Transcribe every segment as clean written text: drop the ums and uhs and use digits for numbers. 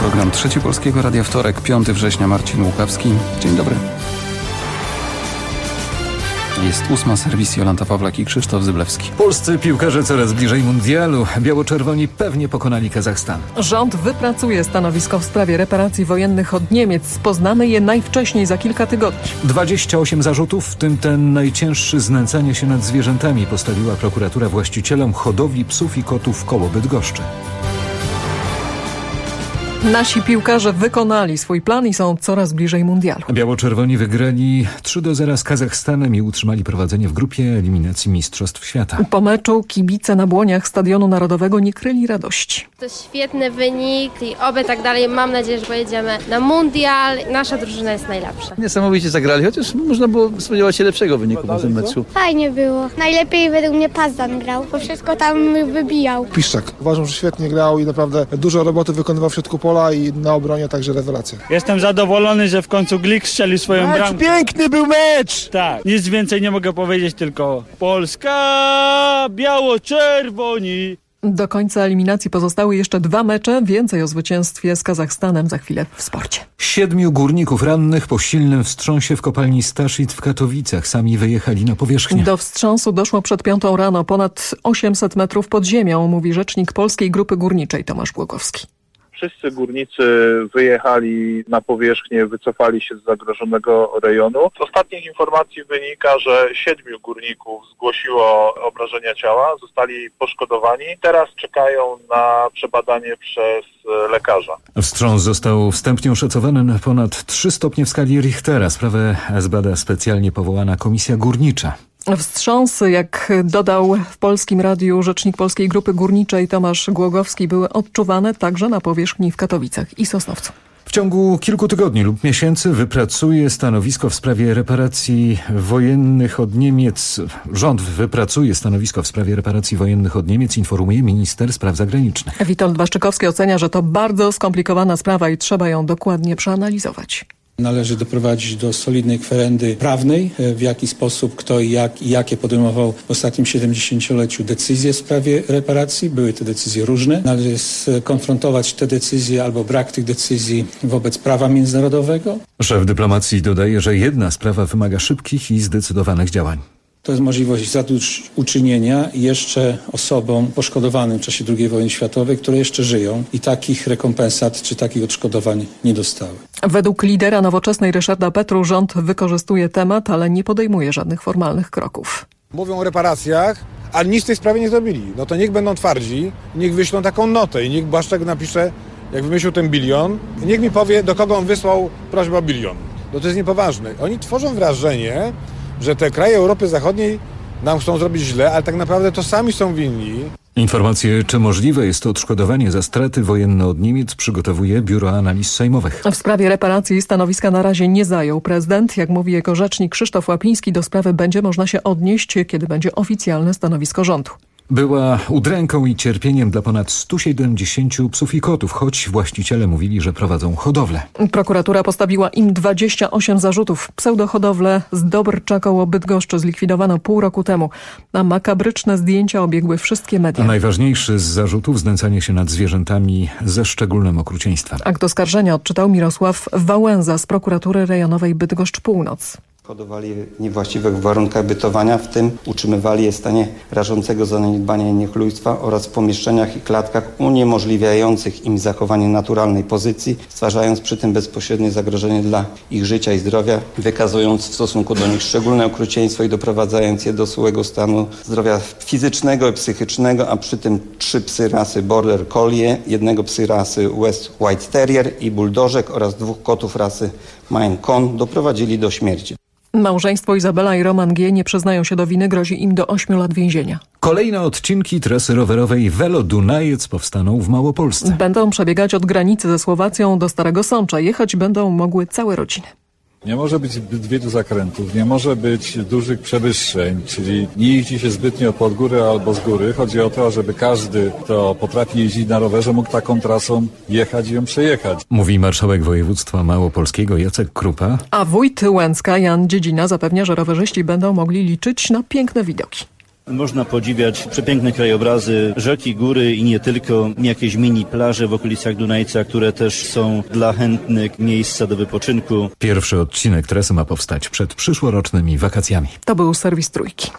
program Trzeci Polskiego Radia, wtorek, 5 września, Marcin Łukawski. Dzień dobry. Jest 8, serwis Jolanta Pawlak i Krzysztof Zyblewski. Polscy piłkarze coraz bliżej mundialu. Biało-czerwoni pewnie pokonali Kazachstan. Rząd wypracuje stanowisko w sprawie reparacji wojennych od Niemiec. Poznamy je najwcześniej za kilka tygodni. 28 zarzutów, w tym ten najcięższy, znęcanie się nad zwierzętami, postawiła prokuratura właścicielom hodowli psów i kotów koło Bydgoszczy. Nasi piłkarze wykonali swój plan i są coraz bliżej mundialu. Biało-czerwoni wygrali 3-0 z Kazachstanem i utrzymali prowadzenie w grupie eliminacji Mistrzostw Świata. Po meczu kibice na błoniach Stadionu Narodowego nie kryli radości. To świetny wynik i oby tak dalej. Mam nadzieję, że pojedziemy na mundial. Nasza drużyna jest najlepsza. Niesamowicie zagrali, chociaż można było spodziewać się lepszego wyniku w tym meczu. Fajnie było. Najlepiej według mnie Pazdan grał, bo wszystko tam wybijał. Piszczak. Uważam, że świetnie grał i naprawdę dużo roboty wykonywał w środku pola i na obronie także rewelacja. Jestem zadowolony, że w końcu Glik strzelił swoją bramkę. Piękny był mecz! Tak, nic więcej nie mogę powiedzieć, tylko Polska, biało-czerwoni. Do końca eliminacji pozostały jeszcze 2 mecze. Więcej o zwycięstwie z Kazachstanem za chwilę w sporcie. 7 górników rannych po silnym wstrząsie w kopalni Staszit w Katowicach. Sami wyjechali na powierzchnię. Do wstrząsu doszło przed 5 rano, ponad 800 metrów pod ziemią, mówi rzecznik Polskiej Grupy Górniczej Tomasz Głogowski. Wszyscy górnicy wyjechali na powierzchnię, wycofali się z zagrożonego rejonu. Z ostatnich informacji wynika, że 7 górników zgłosiło obrażenia ciała, zostali poszkodowani. Teraz czekają na przebadanie przez lekarza. Wstrząs został wstępnie oszacowany na ponad 3 stopnie w skali Richtera. Sprawę zbada specjalnie powołana komisja górnicza. Wstrząsy, jak dodał w Polskim Radiu rzecznik Polskiej Grupy Górniczej Tomasz Głogowski, były odczuwane także na powierzchni w Katowicach i Sosnowcu. W ciągu kilku tygodni lub miesięcy wypracuje stanowisko w sprawie reparacji wojennych od Niemiec. Rząd wypracuje stanowisko w sprawie reparacji wojennych od Niemiec, informuje minister spraw zagranicznych. Witold Waszczykowski ocenia, że to bardzo skomplikowana sprawa i trzeba ją dokładnie przeanalizować. Należy doprowadzić do solidnej kwerendy prawnej, w jaki sposób, kto i jakie podejmował w ostatnim 70-leciu decyzje w sprawie reparacji. Były te decyzje różne. Należy skonfrontować te decyzje albo brak tych decyzji wobec prawa międzynarodowego. Szef dyplomacji dodaje, że jedna sprawa wymaga szybkich i zdecydowanych działań. To jest możliwość zadośćuczynienia jeszcze osobom poszkodowanym w czasie II wojny światowej, które jeszcze żyją i takich rekompensat czy takich odszkodowań nie dostały. Według lidera Nowoczesnej Ryszarda Petru rząd wykorzystuje temat, ale nie podejmuje żadnych formalnych kroków. Mówią o reparacjach, ale nic w tej sprawie nie zrobili. No to niech będą twardzi, niech wyślą taką notę i niech Błaszczak napisze, jak wymyślił ten bilion, niech mi powie, do kogo on wysłał prośbę o bilion. No to jest niepoważne. Oni tworzą wrażenie, że te kraje Europy Zachodniej nam chcą zrobić źle, ale tak naprawdę to sami są winni. Informacje, czy możliwe jest odszkodowanie za straty wojenne od Niemiec, przygotowuje Biuro Analiz Sejmowych. W sprawie reparacji stanowiska na razie nie zajął prezydent. Jak mówi jego rzecznik Krzysztof Łapiński, do sprawy będzie można się odnieść, kiedy będzie oficjalne stanowisko rządu. Była udręką i cierpieniem dla ponad 170 psów i kotów, choć właściciele mówili, że prowadzą hodowlę. Prokuratura postawiła im 28 zarzutów. Pseudohodowlę z Dobrcza koło Bydgoszczy zlikwidowano pół roku temu. A makabryczne zdjęcia obiegły wszystkie media. A najważniejszy z zarzutów znęcanie się nad zwierzętami ze szczególnym okrucieństwem. Akt oskarżenia odczytał Mirosław Wałęza z prokuratury rejonowej Bydgoszcz Północ. Hodowali je w niewłaściwych warunkach bytowania, w tym utrzymywali je w stanie rażącego zaniedbania i niechlujstwa oraz w pomieszczeniach i klatkach uniemożliwiających im zachowanie naturalnej pozycji, stwarzając przy tym bezpośrednie zagrożenie dla ich życia i zdrowia, wykazując w stosunku do nich szczególne okrucieństwo i doprowadzając je do złego stanu zdrowia fizycznego i psychicznego, a przy tym 3 psy rasy Border Collie, 1 psy rasy West White Terrier i Bulldozek oraz 2 kotów rasy Maine Coon doprowadzili do śmierci. Małżeństwo Izabela i Roman G. nie przyznają się do winy, grozi im do 8 lat więzienia. Kolejne odcinki trasy rowerowej Velo Dunajec powstaną w Małopolsce. Będą przebiegać od granicy ze Słowacją do Starego Sącza. Jechać będą mogły całe rodziny. Nie może być zbyt wielu zakrętów, nie może być dużych przewyższeń, czyli nie jeździ się zbytnio pod górę albo z góry. Chodzi o to, żeby każdy, kto potrafi jeździć na rowerze, mógł taką trasą jechać i ją przejechać. Mówi marszałek województwa małopolskiego Jacek Krupa. A wójt Łęcka Jan Dziedzina zapewnia, że rowerzyści będą mogli liczyć na piękne widoki. Można podziwiać przepiękne krajobrazy, rzeki, góry i nie tylko, jakieś mini plaże w okolicach Dunajca, które też są dla chętnych miejsca do wypoczynku. Pierwszy odcinek trasy ma powstać przed przyszłorocznymi wakacjami. To był serwis Trójki.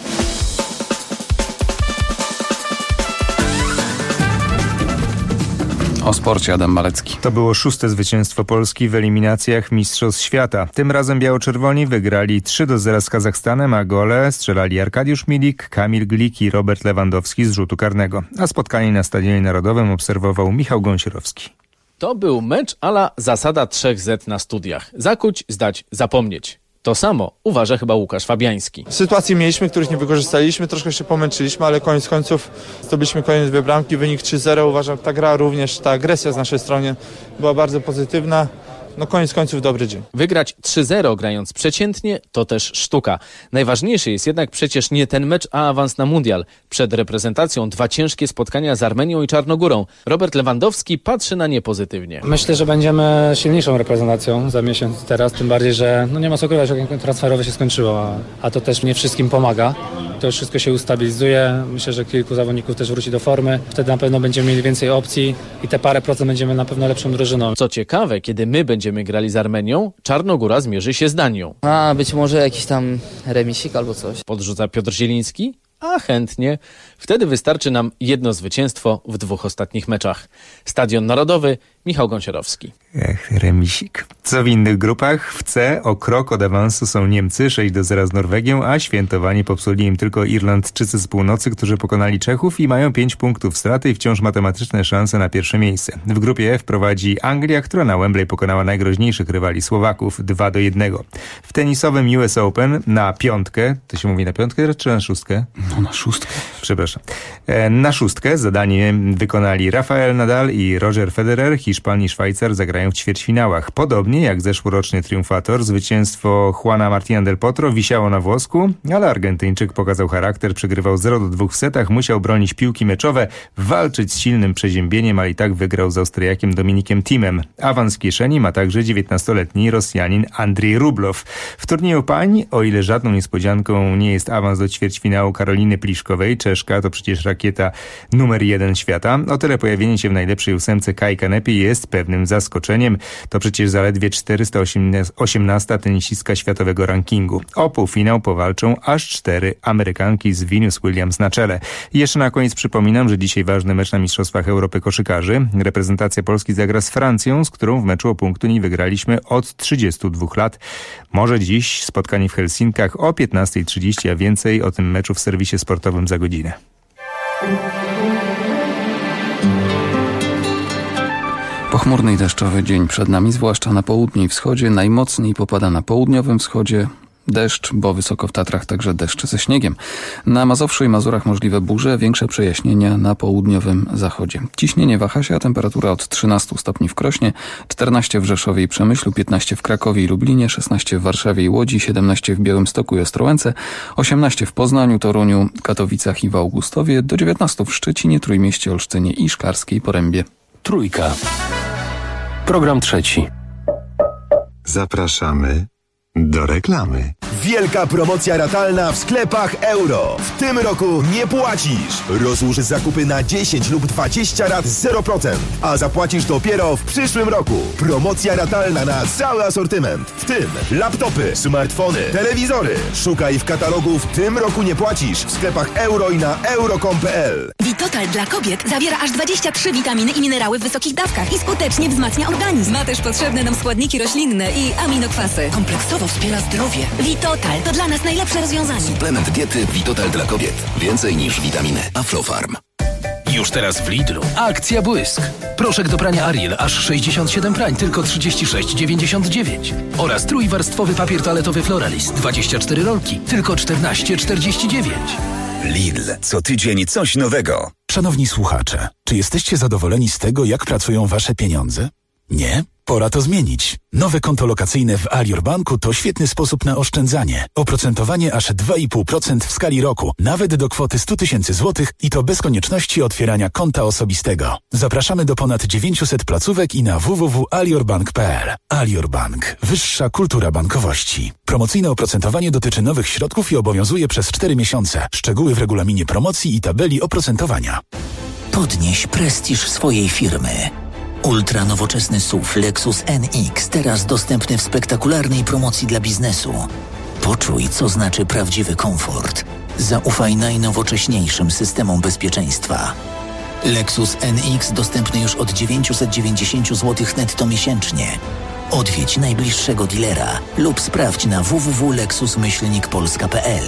O sporcie Adam Malecki. To było 6. zwycięstwo Polski w eliminacjach Mistrzostw Świata. Tym razem biało-czerwoni wygrali 3-0 z Kazachstanem, a gole strzelali Arkadiusz Milik, Kamil Glik i Robert Lewandowski z rzutu karnego. A spotkanie na Stadionie Narodowym obserwował Michał Gąsierowski. To był mecz a la zasada 3Z na studiach. Zakuć, zdać, zapomnieć. To samo uważa chyba Łukasz Fabiański. Sytuacje mieliśmy, których nie wykorzystaliśmy, troszkę się pomęczyliśmy, ale koniec końców zdobyliśmy kolejne 2 bramki, wynik 3-0. Uważam, ta gra również, ta agresja z naszej strony była bardzo pozytywna. No koniec końców dobry dzień. Wygrać 3-0 grając przeciętnie to też sztuka. Najważniejszy jest jednak przecież nie ten mecz, a awans na mundial. Przed reprezentacją 2 ciężkie spotkania z Armenią i Czarnogórą. Robert Lewandowski patrzy na nie pozytywnie. Myślę, że będziemy silniejszą reprezentacją za miesiąc teraz, tym bardziej, że nie ma co ukrywać, że transferowe się skończyło, a to też nie wszystkim pomaga. To już wszystko się ustabilizuje. Myślę, że kilku zawodników też wróci do formy. Wtedy na pewno będziemy mieli więcej opcji i te parę procent będziemy na pewno lepszą drużyną. Co ciekawe, kiedy my będziemy grali z Armenią, Czarnogóra zmierzy się z Danią. Być może jakiś tam remisik albo coś. Podrzuca Piotr Zieliński? A chętnie. Wtedy wystarczy nam jedno zwycięstwo w 2 ostatnich meczach. Stadion Narodowy, Michał Gąsierowski. Remisik. Co w innych grupach? W C o krok od awansu są Niemcy, 6-0 z Norwegią, a świętowanie popsuli im tylko Irlandczycy z północy, którzy pokonali Czechów i mają 5 punktów straty i wciąż matematyczne szanse na pierwsze miejsce. W grupie F prowadzi Anglia, która na Wembley pokonała najgroźniejszych rywali Słowaków 2-1. W tenisowym US Open na 5, to się mówi na 5 czy na 6? No na 6. Przepraszam. Na 6 zadanie wykonali Rafael Nadal i Roger Federer. Hiszpan i Szwajcar zagrają w ćwierćfinałach. Podobnie jak zeszłoroczny triumfator, zwycięstwo Juana Martina del Potro wisiało na włosku, ale Argentyńczyk pokazał charakter, przegrywał 0-2 w setach, musiał bronić piłki meczowe, walczyć z silnym przeziębieniem, ale i tak wygrał z Austriakiem Dominikiem Thiem. Awans w kieszeni ma także 19-letni Rosjanin Andrzej Rublow. W turnieju pań, o ile żadną niespodzianką nie jest awans do ćwierćfinału Karoliny Pliszkowej, Czeszka to przecież rakieta numer 1 świata, o tyle pojawienie się w najlepszej 8 Kai Kanepi jest pewnym zaskoczeniem. To przecież zaledwie 418 tenisistka światowego rankingu. O półfinał powalczą aż 4 Amerykanki z Venus Williams na czele. I jeszcze na koniec przypominam, że dzisiaj ważny mecz na Mistrzostwach Europy koszykarzy. Reprezentacja Polski zagra z Francją, z którą w meczu o punktu nie wygraliśmy od 32 lat. Może dziś spotkanie w Helsinkach o 15:30, a więcej o tym meczu w serwisie sportowym za godzinę. Pochmurny i deszczowy dzień przed nami, zwłaszcza na południu i wschodzie. Najmocniej popada na południowym wschodzie. Deszcz, bo wysoko w Tatrach także deszcz ze śniegiem. Na Mazowszu i Mazurach możliwe burze, większe przejaśnienia na południowym zachodzie. Ciśnienie waha się, a temperatura od 13 stopni w Krośnie, 14 w Rzeszowie i Przemyślu, 15 w Krakowie i Lublinie, 16 w Warszawie i Łodzi, 17 w Białymstoku i Ostrołęce, 18 w Poznaniu, Toruniu, Katowicach i w Augustowie, do 19 w Szczecinie, Trójmieście, Olsztynie i Szklarskiej Porębie. Trójka. Program trzeci. Zapraszamy do reklamy. Wielka promocja ratalna w sklepach Euro. W tym roku nie płacisz. Rozłóż zakupy na 10 lub 20 rat 0%, a zapłacisz dopiero w przyszłym roku. Promocja ratalna na cały asortyment, w tym laptopy, smartfony, telewizory. Szukaj w katalogu "W tym roku nie płacisz" w sklepach Euro i na euro.com.pl. Vitotal dla kobiet zawiera aż 23 witaminy i minerały w wysokich dawkach i skutecznie wzmacnia organizm. Ma też potrzebne nam składniki roślinne i aminokwasy. Kompleksowo wspiera zdrowie. Vitotal to dla nas najlepsze rozwiązanie. Suplement diety Vitotal dla kobiet. Więcej niż witaminy. Aflofarm. Już teraz w Lidlu. Akcja Błysk. Proszek do prania Ariel aż 67 prań, tylko 36,99. Oraz trójwarstwowy papier toaletowy Floralist, 24 rolki, tylko 14,49. Lidl. Co tydzień coś nowego. Szanowni słuchacze, czy jesteście zadowoleni z tego, jak pracują wasze pieniądze? Nie? Pora to zmienić. Nowe konto lokacyjne w Alior Banku to świetny sposób na oszczędzanie. Oprocentowanie aż 2,5% w skali roku, nawet do kwoty 100 000 złotych i to bez konieczności otwierania konta osobistego. Zapraszamy do ponad 900 placówek i na www.aliorbank.pl. Alior Bank. Wyższa kultura bankowości. Promocyjne oprocentowanie dotyczy nowych środków i obowiązuje przez 4 miesiące. Szczegóły w regulaminie promocji i tabeli oprocentowania. Podnieś prestiż swojej firmy. Ultra nowoczesny SUV Lexus NX, teraz dostępny w spektakularnej promocji dla biznesu. Poczuj, co znaczy prawdziwy komfort. Zaufaj najnowocześniejszym systemom bezpieczeństwa. Lexus NX dostępny już od 990 zł netto miesięcznie. Odwiedź najbliższego dealera lub sprawdź na www.lexus-polska.pl.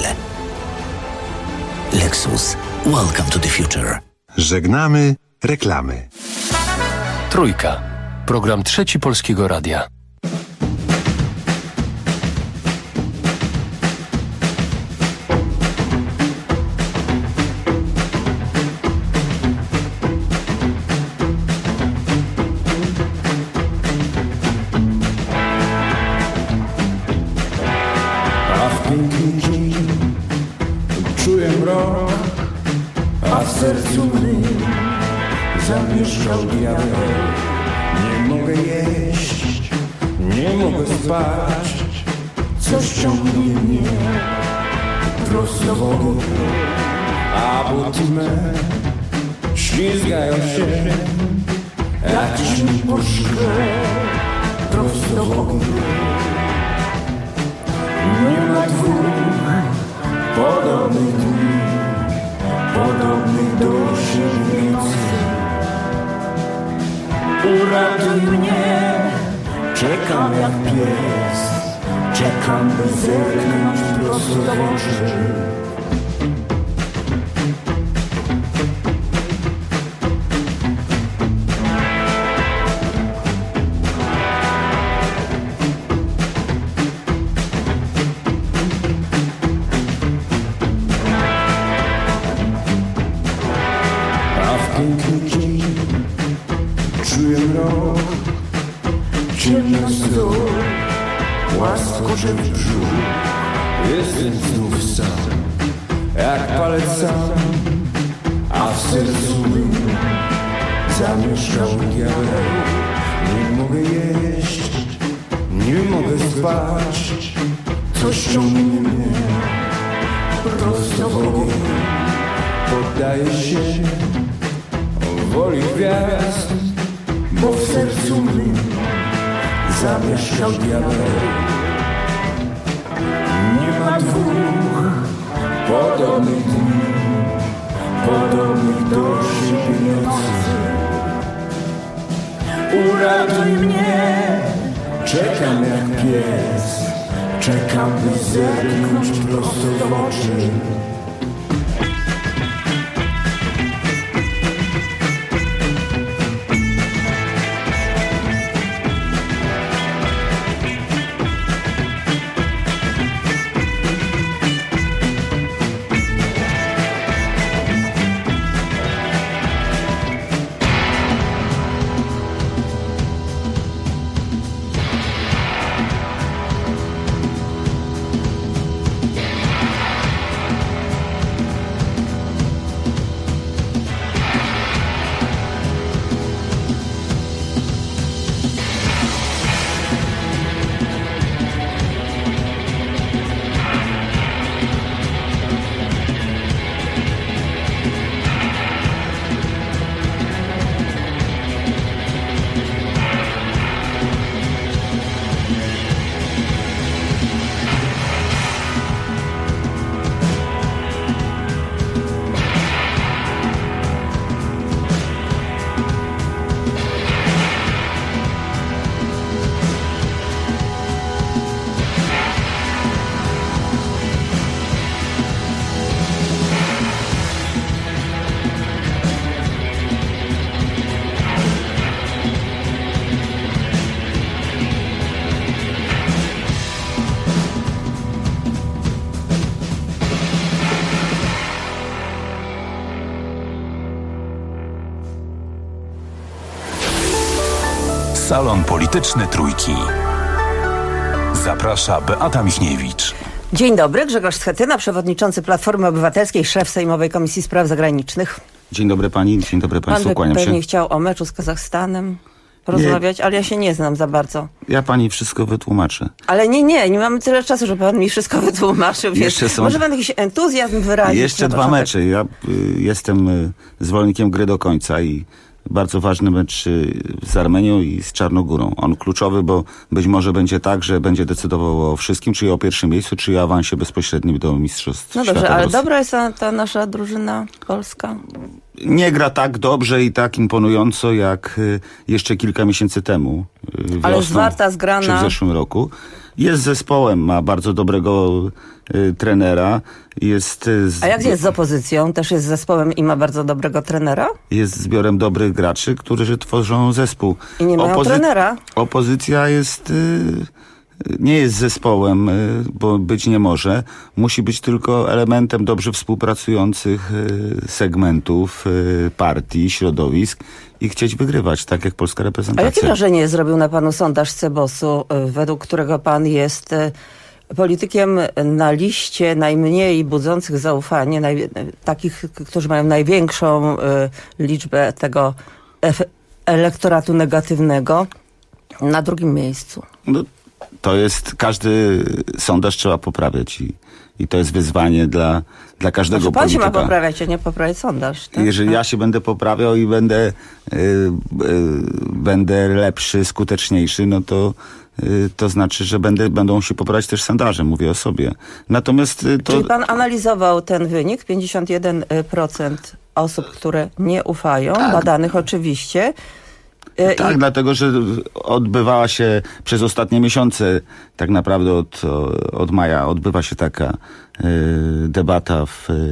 Lexus. Welcome to the future. Żegnamy reklamy. Trójka. Program Trzeci Polskiego Radia. A w piękny dzień czuję mrok, a w sercu mym zamieszkał diabeł. Nie mogę jeść, nie mogę spać, coś ciągnie mnie prosto w ogień. A buty me ślizgają się, jakiś mi po szkle prosto w ogień. Nie ma dwóch podobnych dni, podobnych do siebie nocy. Uratuj mnie, czekam jak pies, czekam by zerknąć prosto w oczy. A w piękny dzień czuję mrok, ciemno stół, łaskocze w brzuch. Jestem znów sam, jak palec sam, a w sercu mym zamieszkał diabeł. Nie mogę jeść, nie mogę spać, coś ciągnie mnie prosto w ogień. Poddaję się woli gwiazd, bo w sercu mym zamieszkał diabeł. Nie ma dwóch podobnych dni, podobnych do siebie nocy. Uratuj mnie, czekam jak pies, czekam by zerknąć prosto w oczy. Salon Polityczny Trójki. Zaprasza Beata Michniewicz. Dzień dobry, Grzegorz Schetyna, przewodniczący Platformy Obywatelskiej, szef Sejmowej Komisji Spraw Zagranicznych. Dzień dobry pani, dzień dobry państwu, kłaniam się. Pan pewnie chciał o meczu z Kazachstanem porozmawiać, ale ja się nie znam za bardzo. Ja pani wszystko wytłumaczę. Ale nie mamy tyle czasu, żeby pan mi wszystko wytłumaczył. Może pan jakiś entuzjazm wyrazić? Jeszcze dwa mecze. Ja jestem zwolennikiem gry do końca i bardzo ważny mecz z Armenią i z Czarnogórą. On kluczowy, bo być może będzie tak, że będzie decydował o wszystkim, czyli o pierwszym miejscu, czyli o awansie bezpośrednim do Mistrzostw No dobrze, Świata. ale dobra jest ta nasza drużyna polska? Nie gra tak dobrze i tak imponująco jak jeszcze kilka miesięcy temu. Ale zwarta, zgrana. Czy w zeszłym roku. Jest zespołem, ma bardzo dobrego trenera. A jak jest z opozycją? Też jest zespołem i ma bardzo dobrego trenera? Jest zbiorem dobrych graczy, którzy tworzą zespół. I nie mają trenera? Opozycja nie jest zespołem, bo być nie może. Musi być tylko elementem dobrze współpracujących segmentów, partii, środowisk i chcieć wygrywać, tak jak polska reprezentacja. A jakie wrażenie zrobił na panu sondaż Cebosu, według którego pan jest politykiem na liście najmniej budzących zaufanie, takich, którzy mają największą liczbę tego elektoratu negatywnego, na drugim miejscu? No, to jest, każdy sondaż trzeba poprawiać i to jest wyzwanie dla każdego polityka. Pan się ma poprawiać, a nie poprawiać sondaż. Tak? Jeżeli ja się będę poprawiał i będę lepszy, skuteczniejszy, no to znaczy, że będą się poprawiać też sondaże, mówię o sobie. Natomiast Czyli pan analizował ten wynik, 51% osób, które nie ufają, tak. Badanych oczywiście. Tak, dlatego, że odbywała się przez ostatnie miesiące, tak naprawdę od maja, odbywa się taka debata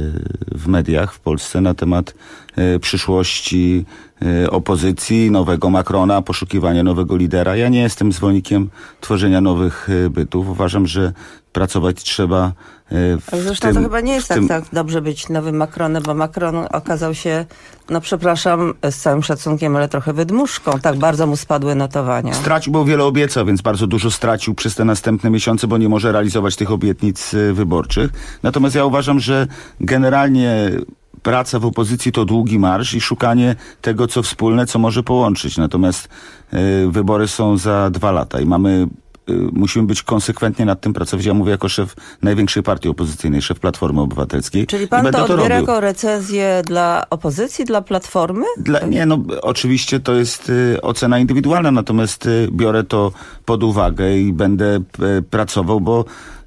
w mediach w Polsce na temat przyszłości opozycji, nowego Macrona, poszukiwania nowego lidera. Ja nie jestem zwolennikiem tworzenia nowych bytów. Uważam, że pracować trzeba ale zresztą to chyba nie jest tak dobrze być nowym Macronem, bo Macron okazał się, no przepraszam, z całym szacunkiem, ale trochę wydmuszką. Tak bardzo mu spadły notowania. Stracił, bo wiele obiecał, więc bardzo dużo stracił przez te następne miesiące, bo nie może realizować tych obietnic wyborczych. Natomiast ja uważam, że generalnie praca w opozycji to długi marsz i szukanie tego, co wspólne, co może połączyć. Natomiast wybory są za 2 lata i musimy być konsekwentnie nad tym pracować. Ja mówię jako szef największej partii opozycyjnej, szef Platformy Obywatelskiej. Czyli pan to odbiera jako recenzję dla opozycji, dla Platformy? Oczywiście to jest ocena indywidualna, natomiast biorę to pod uwagę i będę pracował, bo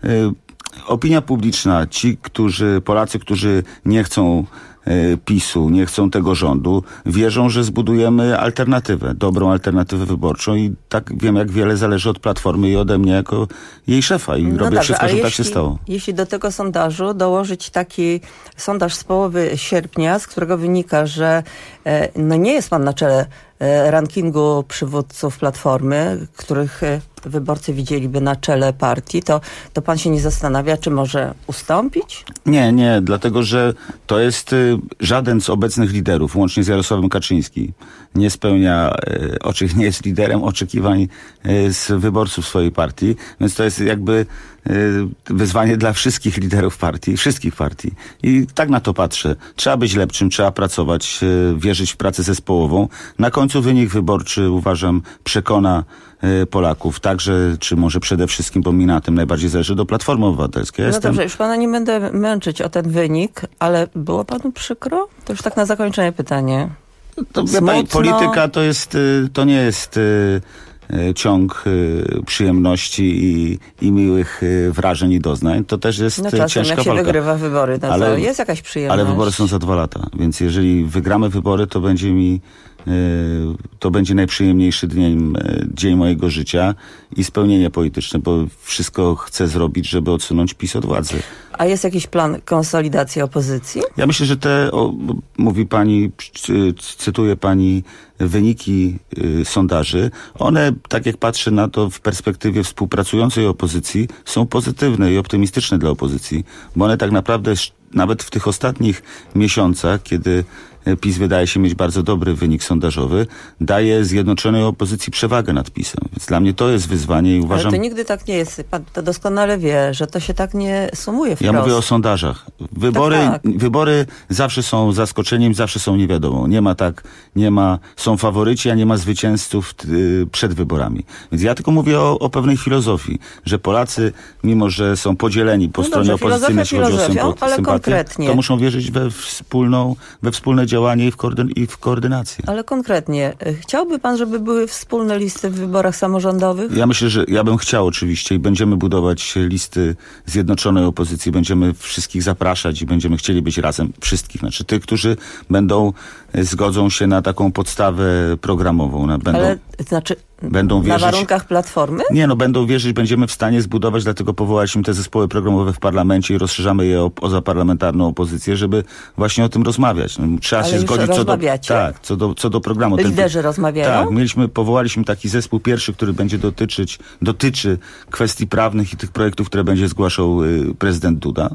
opinia publiczna, Polacy, którzy nie chcą PiS-u, nie chcą tego rządu, wierzą, że zbudujemy alternatywę, dobrą alternatywę wyborczą i tak wiem, jak wiele zależy od Platformy i ode mnie jako jej szefa i robię wszystko, żeby tak się stało. Jeśli do tego sondażu dołożyć taki sondaż z połowy sierpnia, z którego wynika, że nie jest pan na czele rankingu przywódców Platformy, których wyborcy widzieliby na czele partii, to pan się nie zastanawia, czy może ustąpić? Nie, dlatego, że to jest żaden z obecnych liderów, łącznie z Jarosławem Kaczyńskim, nie spełnia, nie jest liderem oczekiwań z wyborców swojej partii, więc to jest jakby wyzwanie dla wszystkich liderów partii, wszystkich partii. I tak na to patrzę. Trzeba być lepszym, trzeba pracować, wierzyć w pracę zespołową. Na końcu wynik wyborczy, uważam, przekona Polaków. Także, czy może przede wszystkim, bo mi na tym najbardziej zależy, do Platformy Obywatelskiej. Dobrze, już pana nie będę męczyć o ten wynik, ale było panu przykro? To już tak na zakończenie pytanie. Polityka to nie jest ciąg przyjemności i miłych wrażeń i doznań. To też jest czasem, ciężka jak się walka. Wygrywa wybory, to jest jakaś przyjemność. Ale wybory są za 2 lata, więc jeżeli wygramy wybory, to będzie najprzyjemniejszy dzień mojego życia i spełnienie polityczne, bo wszystko chcę zrobić, żeby odsunąć PiS od władzy. A jest jakiś plan konsolidacji opozycji? Ja myślę, że mówi pani, cytuje pani wyniki sondaży. One, tak jak patrzę na to w perspektywie współpracującej opozycji, są pozytywne i optymistyczne dla opozycji, bo one tak naprawdę nawet w tych ostatnich miesiącach, kiedy PiS wydaje się mieć bardzo dobry wynik sondażowy, daje zjednoczonej opozycji przewagę nad PiS-em. Więc dla mnie to jest wyzwanie i uważam... Ale to nigdy tak nie jest. Pan to doskonale wie, że to się tak nie sumuje wprost. Ja mówię o sondażach. Wybory zawsze są zaskoczeniem, zawsze są niewiadomą. Są faworyci, a nie ma zwycięzców przed wyborami. Więc ja tylko mówię o pewnej filozofii, że Polacy, mimo że są podzieleni po stronie opozycyjnej, jeśli chodzi o sympatię, to muszą wierzyć we wspólne działanie i w koordynację. Ale konkretnie, chciałby pan, żeby były wspólne listy w wyborach samorządowych? Ja myślę, że ja bym chciał oczywiście i będziemy budować listy zjednoczonej opozycji, będziemy wszystkich zapraszać i będziemy chcieli być razem, wszystkich, znaczy tych, którzy zgodzą się na taką podstawę programową. Będą wierzyć, na warunkach Platformy? Nie, będą wierzyć, będziemy w stanie zbudować, dlatego powołaliśmy te zespoły programowe w parlamencie i rozszerzamy je o pozaparlamentarną opozycję, żeby właśnie o tym rozmawiać. Trzeba się zgodzić co do programu. Liderzy rozmawiają? Tak, powołaliśmy taki zespół pierwszy, który będzie dotyczy kwestii prawnych i tych projektów, które będzie zgłaszał prezydent Duda.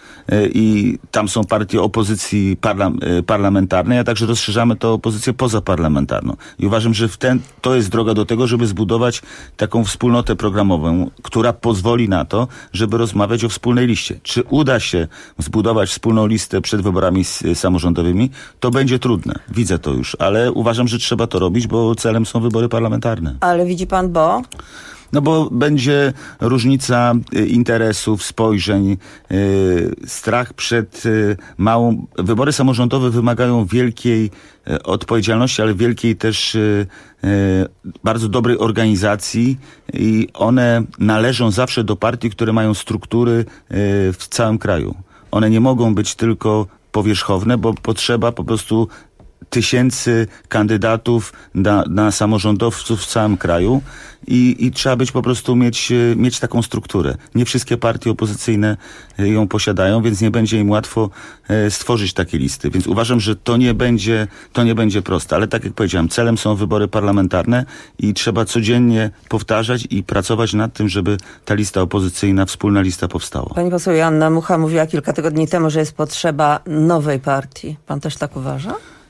I tam są partie opozycji parlamentarnej, a także rozszerzamy tę opozycję pozaparlamentarną. I uważam, że to jest droga do tego, żeby zbudować taką wspólnotę programową, która pozwoli na to, żeby rozmawiać o wspólnej liście. Czy uda się zbudować wspólną listę przed wyborami samorządowymi? To będzie trudne. Widzę to już, ale uważam, że trzeba to robić, bo celem są wybory parlamentarne. Ale widzi pan, bo? Bo będzie różnica interesów, spojrzeń, strach przed małą... Wybory samorządowe wymagają wielkiej odpowiedzialności, ale wielkiej też bardzo dobrej organizacji i one należą zawsze do partii, które mają struktury w całym kraju. One nie mogą być tylko powierzchowne, bo potrzeba po prostu tysięcy kandydatów na samorządowców w całym kraju i trzeba być po prostu mieć taką strukturę. Nie wszystkie partie opozycyjne ją posiadają, więc nie będzie im łatwo stworzyć takiej listy. Więc uważam, że to nie będzie proste. Ale tak jak powiedziałem, celem są wybory parlamentarne i trzeba codziennie powtarzać i pracować nad tym, żeby ta lista opozycyjna, wspólna lista powstała. Pani poseł Joanna Mucha mówiła kilka tygodni temu, że jest potrzeba nowej partii. Pan też tak uważa?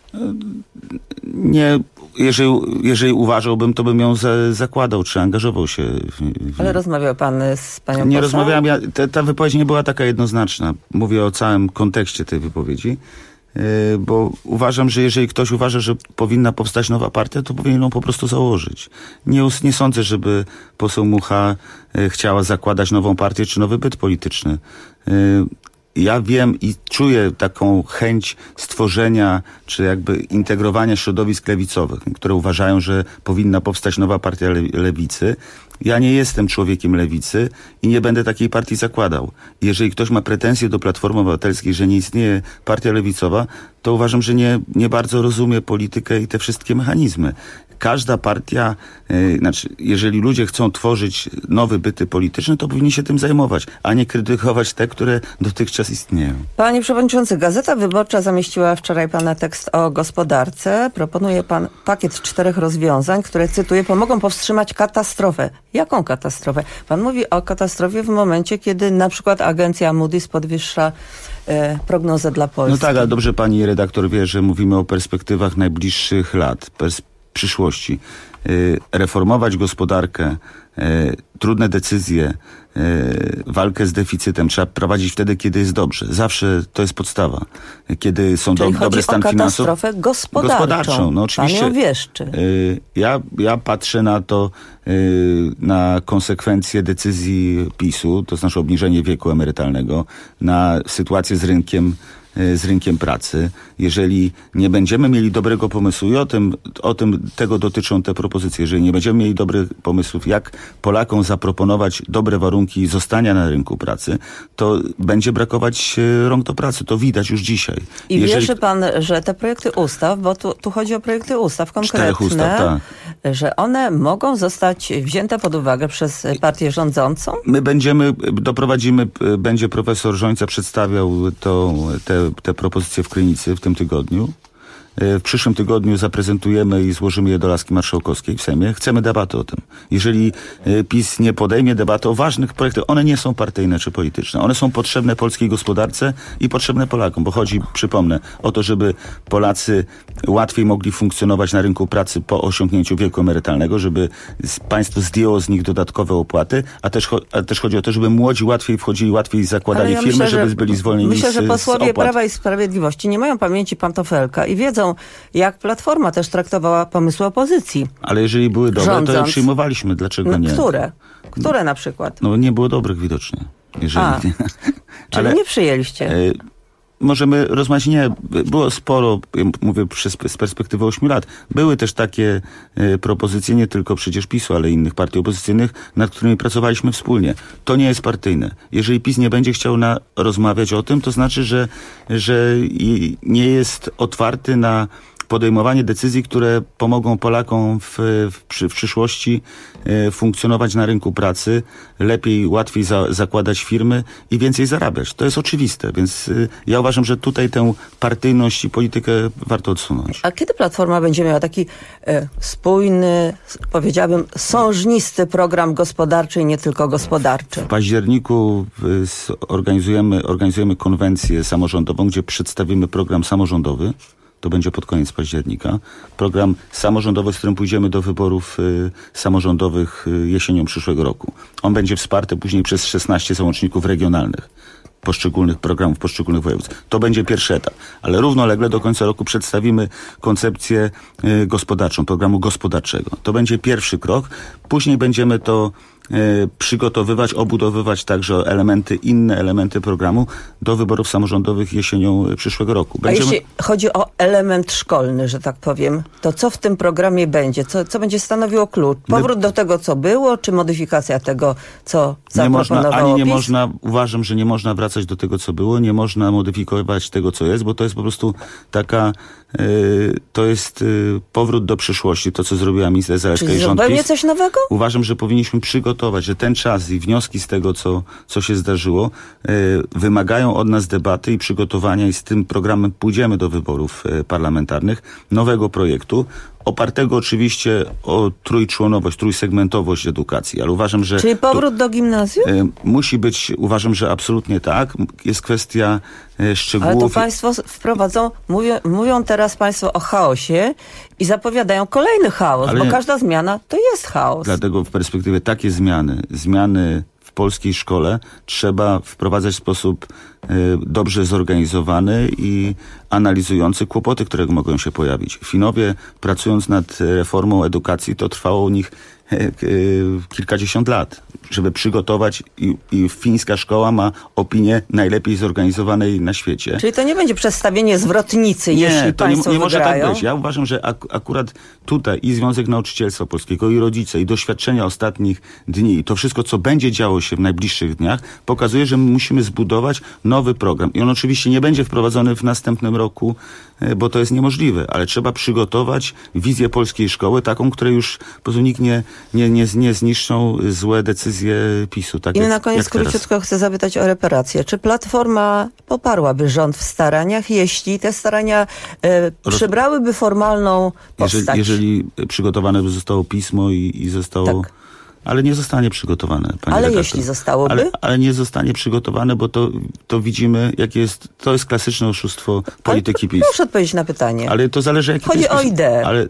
Nie, jeżeli uważałbym, to bym ją zakładał, czy angażował się Ale rozmawiał pan z panią poseł? Nie rozmawiałem, ta wypowiedź nie była taka jednoznaczna. Mówię o całym kontekście tej wypowiedzi, bo uważam, że jeżeli ktoś uważa, że powinna powstać nowa partia, to powinien ją po prostu założyć. Nie sądzę, żeby poseł Mucha chciała zakładać nową partię, czy nowy byt polityczny. Ja wiem i czuję taką chęć stworzenia, czy jakby integrowania środowisk lewicowych, które uważają, że powinna powstać nowa partia lewicy. Ja nie jestem człowiekiem lewicy i nie będę takiej partii zakładał. Jeżeli ktoś ma pretensje do Platformy Obywatelskiej, że nie istnieje partia lewicowa, to uważam, że nie bardzo rozumie politykę i te wszystkie mechanizmy. Każda partia, jeżeli ludzie chcą tworzyć nowe byty polityczne, to powinni się tym zajmować, a nie krytykować te, które dotychczas istnieją. Panie przewodniczący, Gazeta Wyborcza zamieściła wczoraj pana tekst o gospodarce. Proponuje pan pakiet 4 rozwiązań, które, cytuję, pomogą powstrzymać katastrofę. Jaką katastrofę? Pan mówi o katastrofie w momencie, kiedy na przykład agencja Moody's podwyższa prognozę dla Polski. No tak, ale dobrze pani redaktor wie, że mówimy o perspektywach najbliższych lat, przyszłości. Reformować gospodarkę, trudne decyzje, walkę z deficytem trzeba prowadzić wtedy, kiedy jest dobrze. Zawsze to jest podstawa. Kiedy są dobry stan finansów. Katastrofę gospodarczą. No oczywiście. Pan ją wieszczy. Ja patrzę na to, na konsekwencje decyzji PiS-u, to znaczy obniżenie wieku emerytalnego, na sytuację z rynkiem pracy. Jeżeli nie będziemy mieli dobrego pomysłu i tego dotyczą te propozycje, jeżeli nie będziemy mieli dobrych pomysłów, jak Polakom zaproponować dobre warunki zostania na rynku pracy, to będzie brakować rąk do pracy. To widać już dzisiaj. I wierzy pan, że te projekty ustaw, bo tu chodzi o projekty ustaw konkretne, 4 ustaw, tak, że one mogą zostać wzięte pod uwagę przez partię rządzącą? My będzie profesor Rzońca przedstawiał te propozycje w Krynicy w tym tygodniu w przyszłym tygodniu zaprezentujemy i złożymy je do laski marszałkowskiej w Sejmie. Chcemy debaty o tym. Jeżeli PiS nie podejmie debaty o ważnych projektach, one nie są partyjne czy polityczne. One są potrzebne polskiej gospodarce i potrzebne Polakom, bo chodzi, przypomnę, o to, żeby Polacy łatwiej mogli funkcjonować na rynku pracy po osiągnięciu wieku emerytalnego, żeby państwo zdjęło z nich dodatkowe opłaty, a też chodzi o to, żeby młodzi łatwiej wchodzili, łatwiej zakładali firmy, żeby byli zwolnieni myślę, że posłowie opłat. Prawa i Sprawiedliwości nie mają pamięci pantofelka i wiedzą, jak Platforma też traktowała pomysły opozycji. Ale jeżeli były dobre, to je przyjmowaliśmy. Dlaczego nie? Które na przykład? No nie było dobrych widocznie. Czyli nie przyjęliście. Możemy rozmawiać, nie, było sporo, mówię z perspektywy 8 lat. Były też takie propozycje, nie tylko przecież PiS-u, ale innych partii opozycyjnych, nad którymi pracowaliśmy wspólnie. To nie jest partyjne. Jeżeli PiS nie będzie chciał rozmawiać o tym, to znaczy, że nie jest otwarty na podejmowanie decyzji, które pomogą Polakom w przyszłości funkcjonować na rynku pracy, lepiej, łatwiej zakładać firmy i więcej zarabiać. To jest oczywiste, więc ja uważam, że tutaj tę partyjność i politykę warto odsunąć. A kiedy Platforma będzie miała taki spójny, powiedziałabym, sążnisty program gospodarczy i nie tylko gospodarczy? W październiku organizujemy konwencję samorządową, gdzie przedstawimy program samorządowy. To będzie pod koniec października. Program samorządowy, z którym pójdziemy do wyborów samorządowych jesienią przyszłego roku. On będzie wsparty później przez 16 załączników regionalnych poszczególnych programów, poszczególnych województw. To będzie pierwszy etap. Ale równolegle do końca roku przedstawimy koncepcję gospodarczą, programu gospodarczego. To będzie pierwszy krok. Później będziemy to przygotowywać, obudowywać także inne elementy programu do wyborów samorządowych jesienią przyszłego roku. A jeśli chodzi o element szkolny, że tak powiem, to co w tym programie będzie? Co będzie stanowiło klucz? Powrót do tego, co było, czy modyfikacja tego, co zaproponowało PiS? Uważam, że nie można wracać do tego, co było, nie można modyfikować tego, co jest, bo to jest po prostu to jest powrót do przyszłości, to co zrobiła minister Zalewska i rząd PiS. Zupełnie coś nowego? Uważam, że powinniśmy przygotować, że ten czas i wnioski z tego, co się zdarzyło, wymagają od nas debaty i przygotowania i z tym programem pójdziemy do wyborów parlamentarnych, nowego projektu, opartego oczywiście o trójsegmentowość edukacji, ale uważam, że... Czyli powrót do gimnazjum? Musi być, uważam, że absolutnie tak. Jest kwestia szczegółów. Ale to państwo wprowadzą, mówią teraz państwo o chaosie i zapowiadają kolejny chaos, bo każda zmiana to jest chaos. Dlatego w perspektywie takie zmiany w polskiej szkole trzeba wprowadzać w sposób dobrze zorganizowany i analizujący kłopoty, które mogą się pojawić. Finowie, pracując nad reformą edukacji, to trwało u nich kilkadziesiąt lat, żeby przygotować i fińska szkoła ma opinię najlepiej zorganizowanej na świecie. Czyli to nie będzie przedstawienie zwrotnicy, jeśli państwo nie może wygrają? tak być. Ja uważam, że akurat tutaj i Związek Nauczycielstwa Polskiego, i rodzice, i doświadczenia ostatnich dni, i to wszystko, co będzie działo się w najbliższych dniach, pokazuje, że my musimy zbudować nowy program. I on oczywiście nie będzie wprowadzony w następnym roku, bo to jest niemożliwe, ale trzeba przygotować wizję polskiej szkoły, taką, której już po prostu nikt nie zniszczą złe decyzje PiS-u. Tak I na koniec króciutko chcę zapytać o reparacje. Czy Platforma poparłaby rząd w staraniach, jeśli te starania przybrałyby formalną postać? Jeżeli przygotowane by zostało pismo i zostało... Tak. Ale nie zostanie przygotowane, pani redaktor. Jeśli zostałoby? Ale nie zostanie przygotowane, bo to widzimy, jakie jest... To jest klasyczne oszustwo polityki PiS. Proszę odpowiedzieć na pytanie. Ale to zależy, jaki Chodzi o ideę. Ale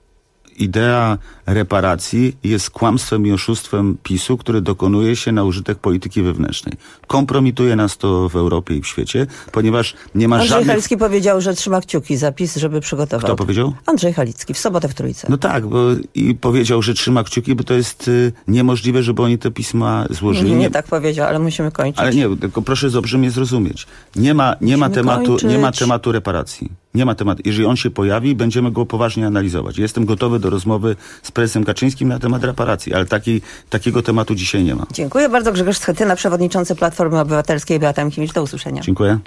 idea reparacji jest kłamstwem i oszustwem PiS-u, który dokonuje się na użytek polityki wewnętrznej. Kompromituje nas to w Europie i w świecie, ponieważ nie ma Andrzej Halicki powiedział, że trzyma kciuki za PiS, żeby przygotował. Kto powiedział? Andrzej Halicki, w sobotę w Trójce. No tak, i powiedział, że trzyma kciuki, bo to jest niemożliwe, żeby oni te pisma złożyli. Nie tak powiedział, ale musimy kończyć. Ale nie, tylko proszę dobrze mnie zrozumieć. Nie ma tematu reparacji. Nie ma tematu. Jeżeli on się pojawi, będziemy go poważnie analizować. Jestem gotowy do rozmowy z prezesem Kaczyńskim na temat reparacji, ale takiego tematu dzisiaj nie ma. Dziękuję bardzo. Grzegorz Schetyna, przewodniczący Platformy Obywatelskiej, Beata Mickiewicz. Do usłyszenia. Dziękuję.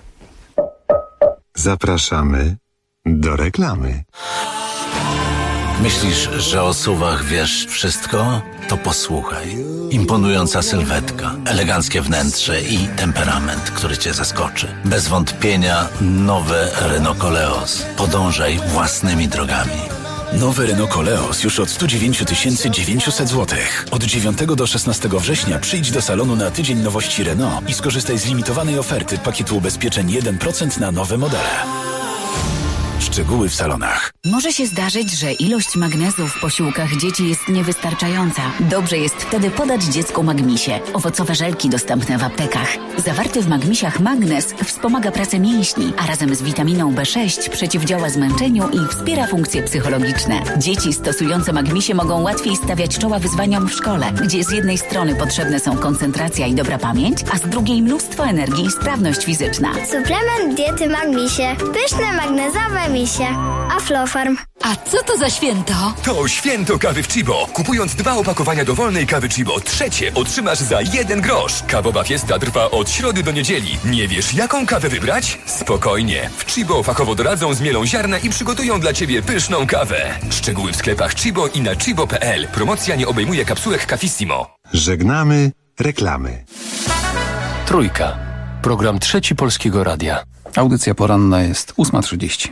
Zapraszamy do reklamy. Myślisz, że o SUV-ach wiesz wszystko? to posłuchaj. Imponująca sylwetka, eleganckie wnętrze i temperament, który cię zaskoczy. Bez wątpienia nowe Renault Koleos. Podążaj własnymi drogami. Nowy Renault Koleos już od 109 900 zł. Od 9 do 16 września przyjdź do salonu na tydzień nowości Renault i skorzystaj z limitowanej oferty pakietu ubezpieczeń 1% na nowe modele. Szczegóły w salonach. Może się zdarzyć, że ilość magnezu w posiłkach dzieci jest niewystarczająca. Dobrze jest wtedy podać dziecku Magmisie. Owocowe żelki dostępne w aptekach. Zawarty w Magmisiach magnez wspomaga pracę mięśni, a razem z witaminą B6 przeciwdziała zmęczeniu i wspiera funkcje psychologiczne. Dzieci stosujące Magmisie mogą łatwiej stawiać czoła wyzwaniom w szkole, gdzie z jednej strony potrzebne są koncentracja i dobra pamięć, a z drugiej mnóstwo energii i sprawność fizyczna. Suplement diety Magmisie. Pyszne magnezowe misie. Aflofarm. A co to za święto? To święto kawy w Chibo. Kupując 2 opakowania dowolnej kawy Chibo, trzecie otrzymasz za 1 grosz. Kawowa fiesta trwa od środy do niedzieli. Nie wiesz, jaką kawę wybrać? Spokojnie. W Chibo fachowo doradzą, zmielą ziarna i przygotują dla Ciebie pyszną kawę. Szczegóły w sklepach Chibo i na chibo.pl. Promocja nie obejmuje kapsułek Cafissimo. Żegnamy reklamy. Trójka. Program Trzeci Polskiego Radia. Audycja poranna jest 8:30.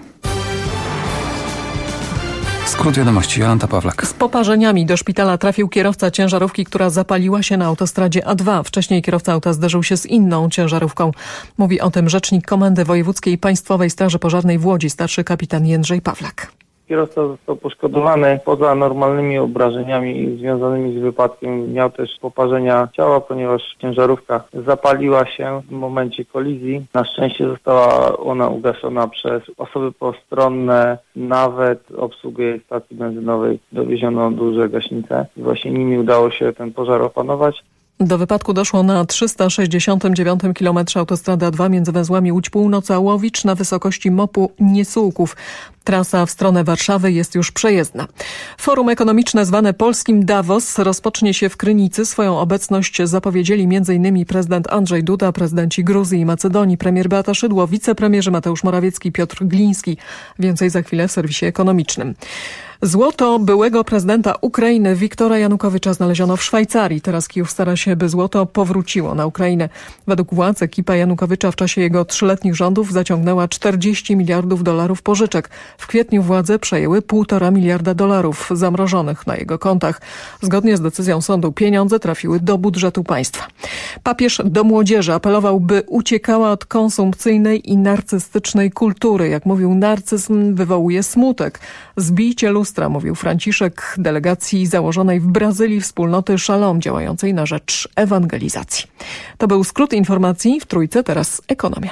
Skrót wiadomości, Jolanta Pawlak. Z poparzeniami do szpitala trafił kierowca ciężarówki, która zapaliła się na autostradzie A2. Wcześniej kierowca auta zderzył się z inną ciężarówką. Mówi o tym rzecznik Komendy Wojewódzkiej Państwowej Straży Pożarnej w Łodzi, starszy kapitan Jędrzej Pawlak. Kierowca został poszkodowany poza normalnymi obrażeniami związanymi z wypadkiem. Miał też poparzenia ciała, ponieważ ciężarówka zapaliła się w momencie kolizji. Na szczęście została ona ugaszona przez osoby postronne. Nawet obsługę stacji benzynowej dowieziono duże gaśnice i właśnie nimi udało się ten pożar opanować. Do wypadku doszło na 369 km autostrady A2 między węzłami Łódź Północ a Łowicz na wysokości MOP-u Niesułków. Trasa w stronę Warszawy jest już przejezdna. Forum ekonomiczne zwane polskim Davos rozpocznie się w Krynicy. Swoją obecność zapowiedzieli m.in. prezydent Andrzej Duda, prezydenci Gruzji i Macedonii, premier Beata Szydło, wicepremierzy Mateusz Morawiecki, Piotr Gliński. Więcej za chwilę w serwisie ekonomicznym. Złoto byłego prezydenta Ukrainy Wiktora Janukowycza znaleziono w Szwajcarii. Teraz Kijów stara się, by złoto powróciło na Ukrainę. Według władz ekipa Janukowycza w czasie jego 3-letnich rządów zaciągnęła $40 miliardów pożyczek. W kwietniu władze przejęły $1,5 miliarda zamrożonych na jego kontach. Zgodnie z decyzją sądu pieniądze trafiły do budżetu państwa. Papież do młodzieży apelował, by uciekała od konsumpcyjnej i narcystycznej kultury. Jak mówił, narcyzm wywołuje smutek. Zbijcie lustra, mówił Franciszek delegacji założonej w Brazylii wspólnoty Shalom, działającej na rzecz ewangelizacji. To był skrót informacji w Trójce, teraz ekonomia.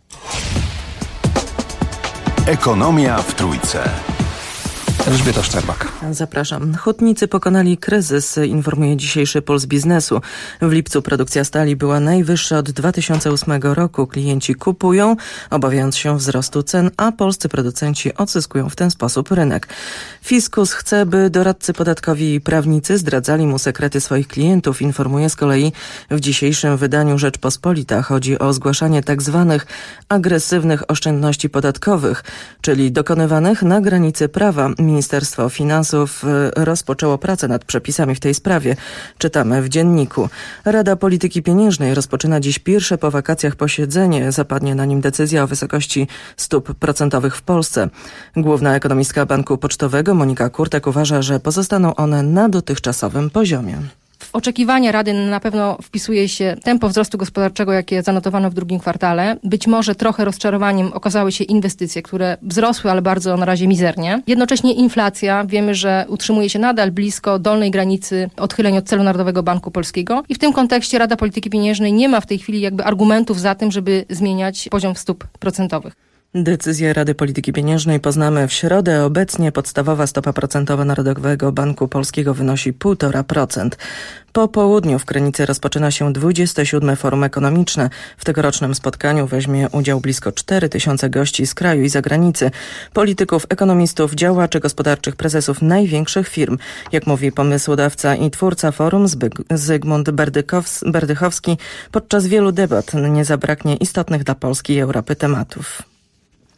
Ekonomia w Trójce. Elżbieta Szczerbak. Zapraszam. Hutnicy pokonali kryzys, informuje dzisiejszy Puls Biznesu. W lipcu produkcja stali była najwyższa od 2008 roku. Klienci kupują, obawiając się wzrostu cen, a polscy producenci odzyskują w ten sposób rynek. Fiskus chce, by doradcy podatkowi i prawnicy zdradzali mu sekrety swoich klientów, informuje z kolei w dzisiejszym wydaniu Rzeczpospolita. Chodzi o zgłaszanie tak zwanych agresywnych oszczędności podatkowych, czyli dokonywanych na granicy prawa. Ministerstwo Finansów rozpoczęło pracę nad przepisami w tej sprawie. Czytamy w dzienniku. Rada Polityki Pieniężnej rozpoczyna dziś pierwsze po wakacjach posiedzenie. Zapadnie na nim decyzja o wysokości stóp procentowych w Polsce. Główna ekonomistka Banku Pocztowego Monika Kurtek uważa, że pozostaną one na dotychczasowym poziomie. W oczekiwania Rady na pewno wpisuje się tempo wzrostu gospodarczego, jakie zanotowano w drugim kwartale. Być może trochę rozczarowaniem okazały się inwestycje, które wzrosły, ale bardzo na razie mizernie. Jednocześnie inflacja, wiemy, że utrzymuje się nadal blisko dolnej granicy odchyleń od celu Narodowego Banku Polskiego i w tym kontekście Rada Polityki Pieniężnej nie ma w tej chwili jakby argumentów za tym, żeby zmieniać poziom stóp procentowych. Decyzję Rady Polityki Pieniężnej poznamy w środę. Obecnie podstawowa stopa procentowa Narodowego Banku Polskiego wynosi 1,5%. Po południu w Krynicy rozpoczyna się 27. Forum Ekonomiczne. W tegorocznym spotkaniu weźmie udział blisko 4000 gości z kraju i zagranicy. Polityków, ekonomistów, działaczy gospodarczych, prezesów największych firm. Jak mówi pomysłodawca i twórca forum Zygmunt Berdychowski, podczas wielu debat nie zabraknie istotnych dla Polski i Europy tematów.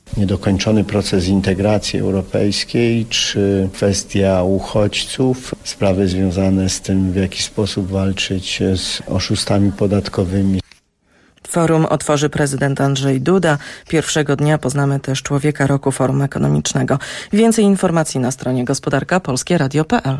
Niedokończony proces integracji europejskiej, czy kwestia uchodźców, sprawy związane z tym, w jaki sposób walczyć z oszustami podatkowymi. Forum otworzy prezydent Andrzej Duda. Pierwszego dnia poznamy też Człowieka Roku Forum Ekonomicznego. Więcej informacji na stronie gospodarka.polskieradio.pl.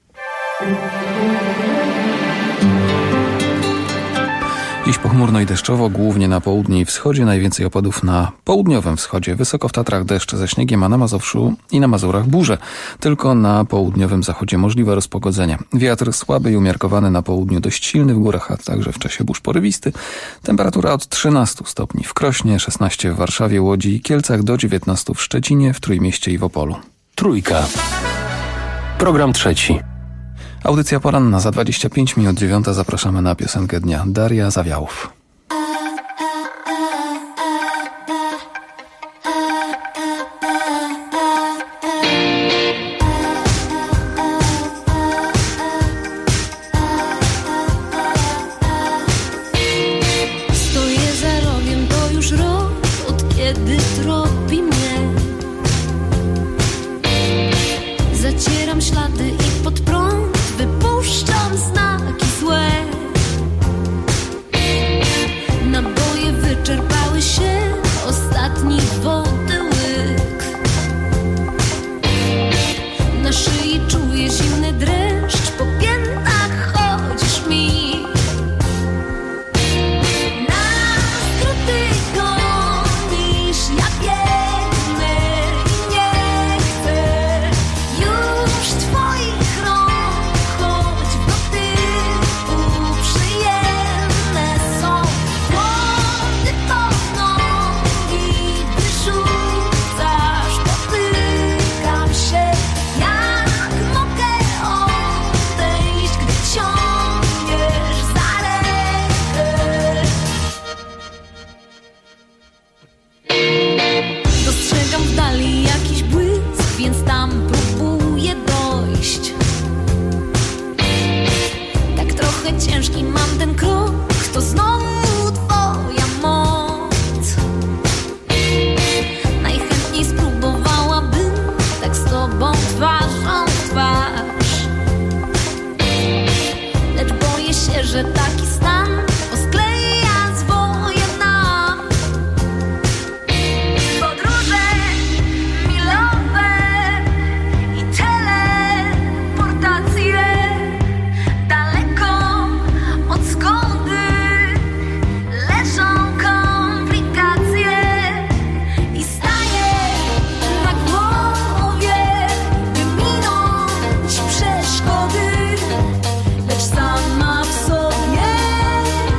Dziś pochmurno i deszczowo, głównie na południu i wschodzie, najwięcej opadów na południowym wschodzie. Wysoko w Tatrach deszcze ze śniegiem, a na Mazowszu i na Mazurach burze. Tylko na południowym zachodzie możliwe rozpogodzenie. Wiatr słaby i umiarkowany na południu, dość silny w górach, a także w czasie burz porywisty. Temperatura od 13 stopni w Krośnie, 16 w Warszawie, Łodzi i Kielcach, do 19 w Szczecinie, w Trójmieście i w Opolu. Trójka. Program trzeci. Audycja poranna za 25 minut 9. Zapraszamy na piosenkę dnia. Daria Zawiałów. Stoję za rogiem, to już rok, od kiedy tropi mnie. Zacieram ślady i pod prąd wypuszczam znaki złe. Naboje wyczerpały się, ostatni wody łyk. Na szyi czuję zimny dreszcz, po piętach chodzisz mi. Na skróty gonisz, ja biegnę i nie chcę już twoich rąk, choć w dotyku przyjemne są. Młody pod nogi wyrzucasz, potykam się, jak mogę odejść, gdy ciągniesz za rękę. Dostrzegam w dali jakiś błysk, więc tam próbuję dojść. Tak trochę ciężki mam ten krok, to znowu twoja moc. Najchętniej spróbowałabym tak z tobą twarzą w twarz. Lecz boję się, że taki stan poskleja zwoje nam. Podróże milowe i teleportacje daleko od zgody leżą komplikacje i staję na głowie, by minąć przeszkody, lecz sama w sobie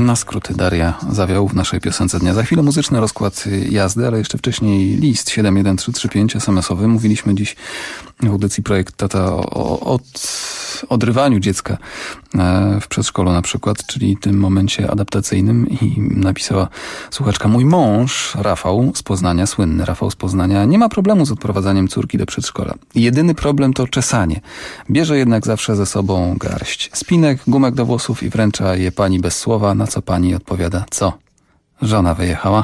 Na skróty Daria Zawiał w naszej piosence dnia. Za chwilę muzyczny rozkład jazdy, ale jeszcze wcześniej list 71335 SMS-owy. Mówiliśmy dziś w audycji Projekt Tata o odrywaniu dziecka w przedszkolu na przykład, czyli tym momencie adaptacyjnym, i napisała słuchaczka: mój mąż Rafał z Poznania, słynny Rafał z Poznania, nie ma problemu z odprowadzaniem córki do przedszkola. Jedyny problem to czesanie. Bierze jednak zawsze ze sobą garść spinek, gumek do włosów i wręcza je pani bez słowa, na co pani odpowiada: co? Żona wyjechała?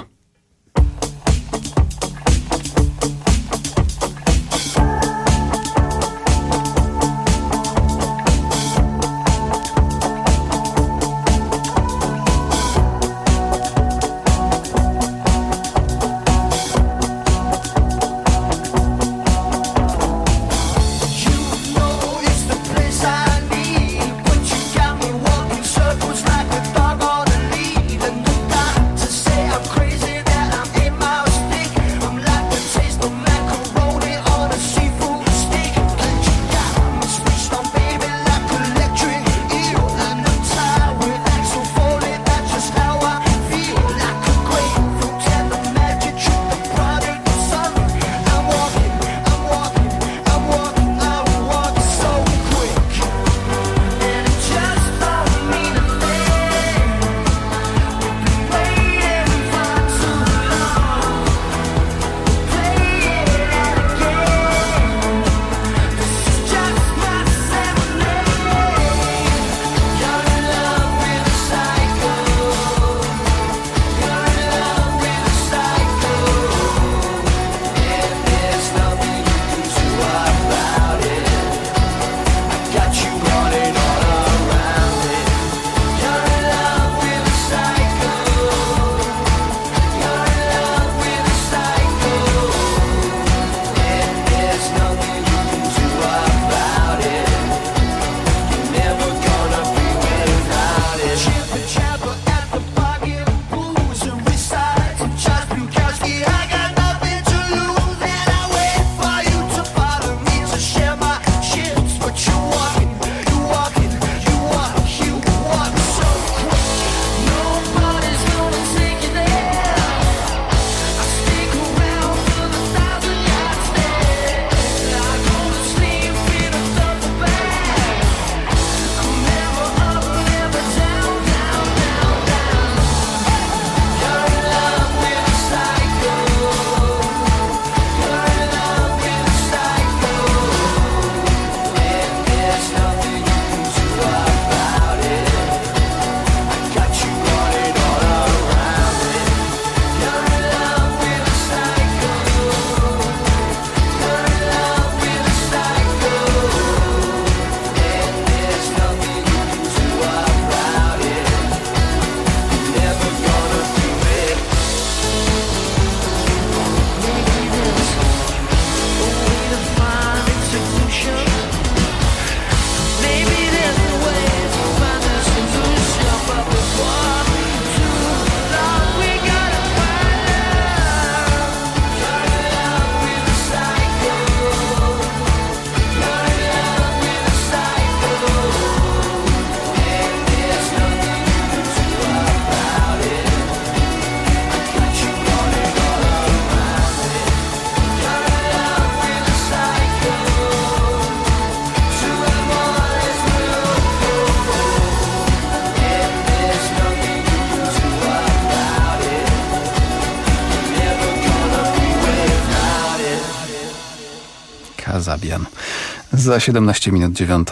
Kazabian. Za 17 minut 9.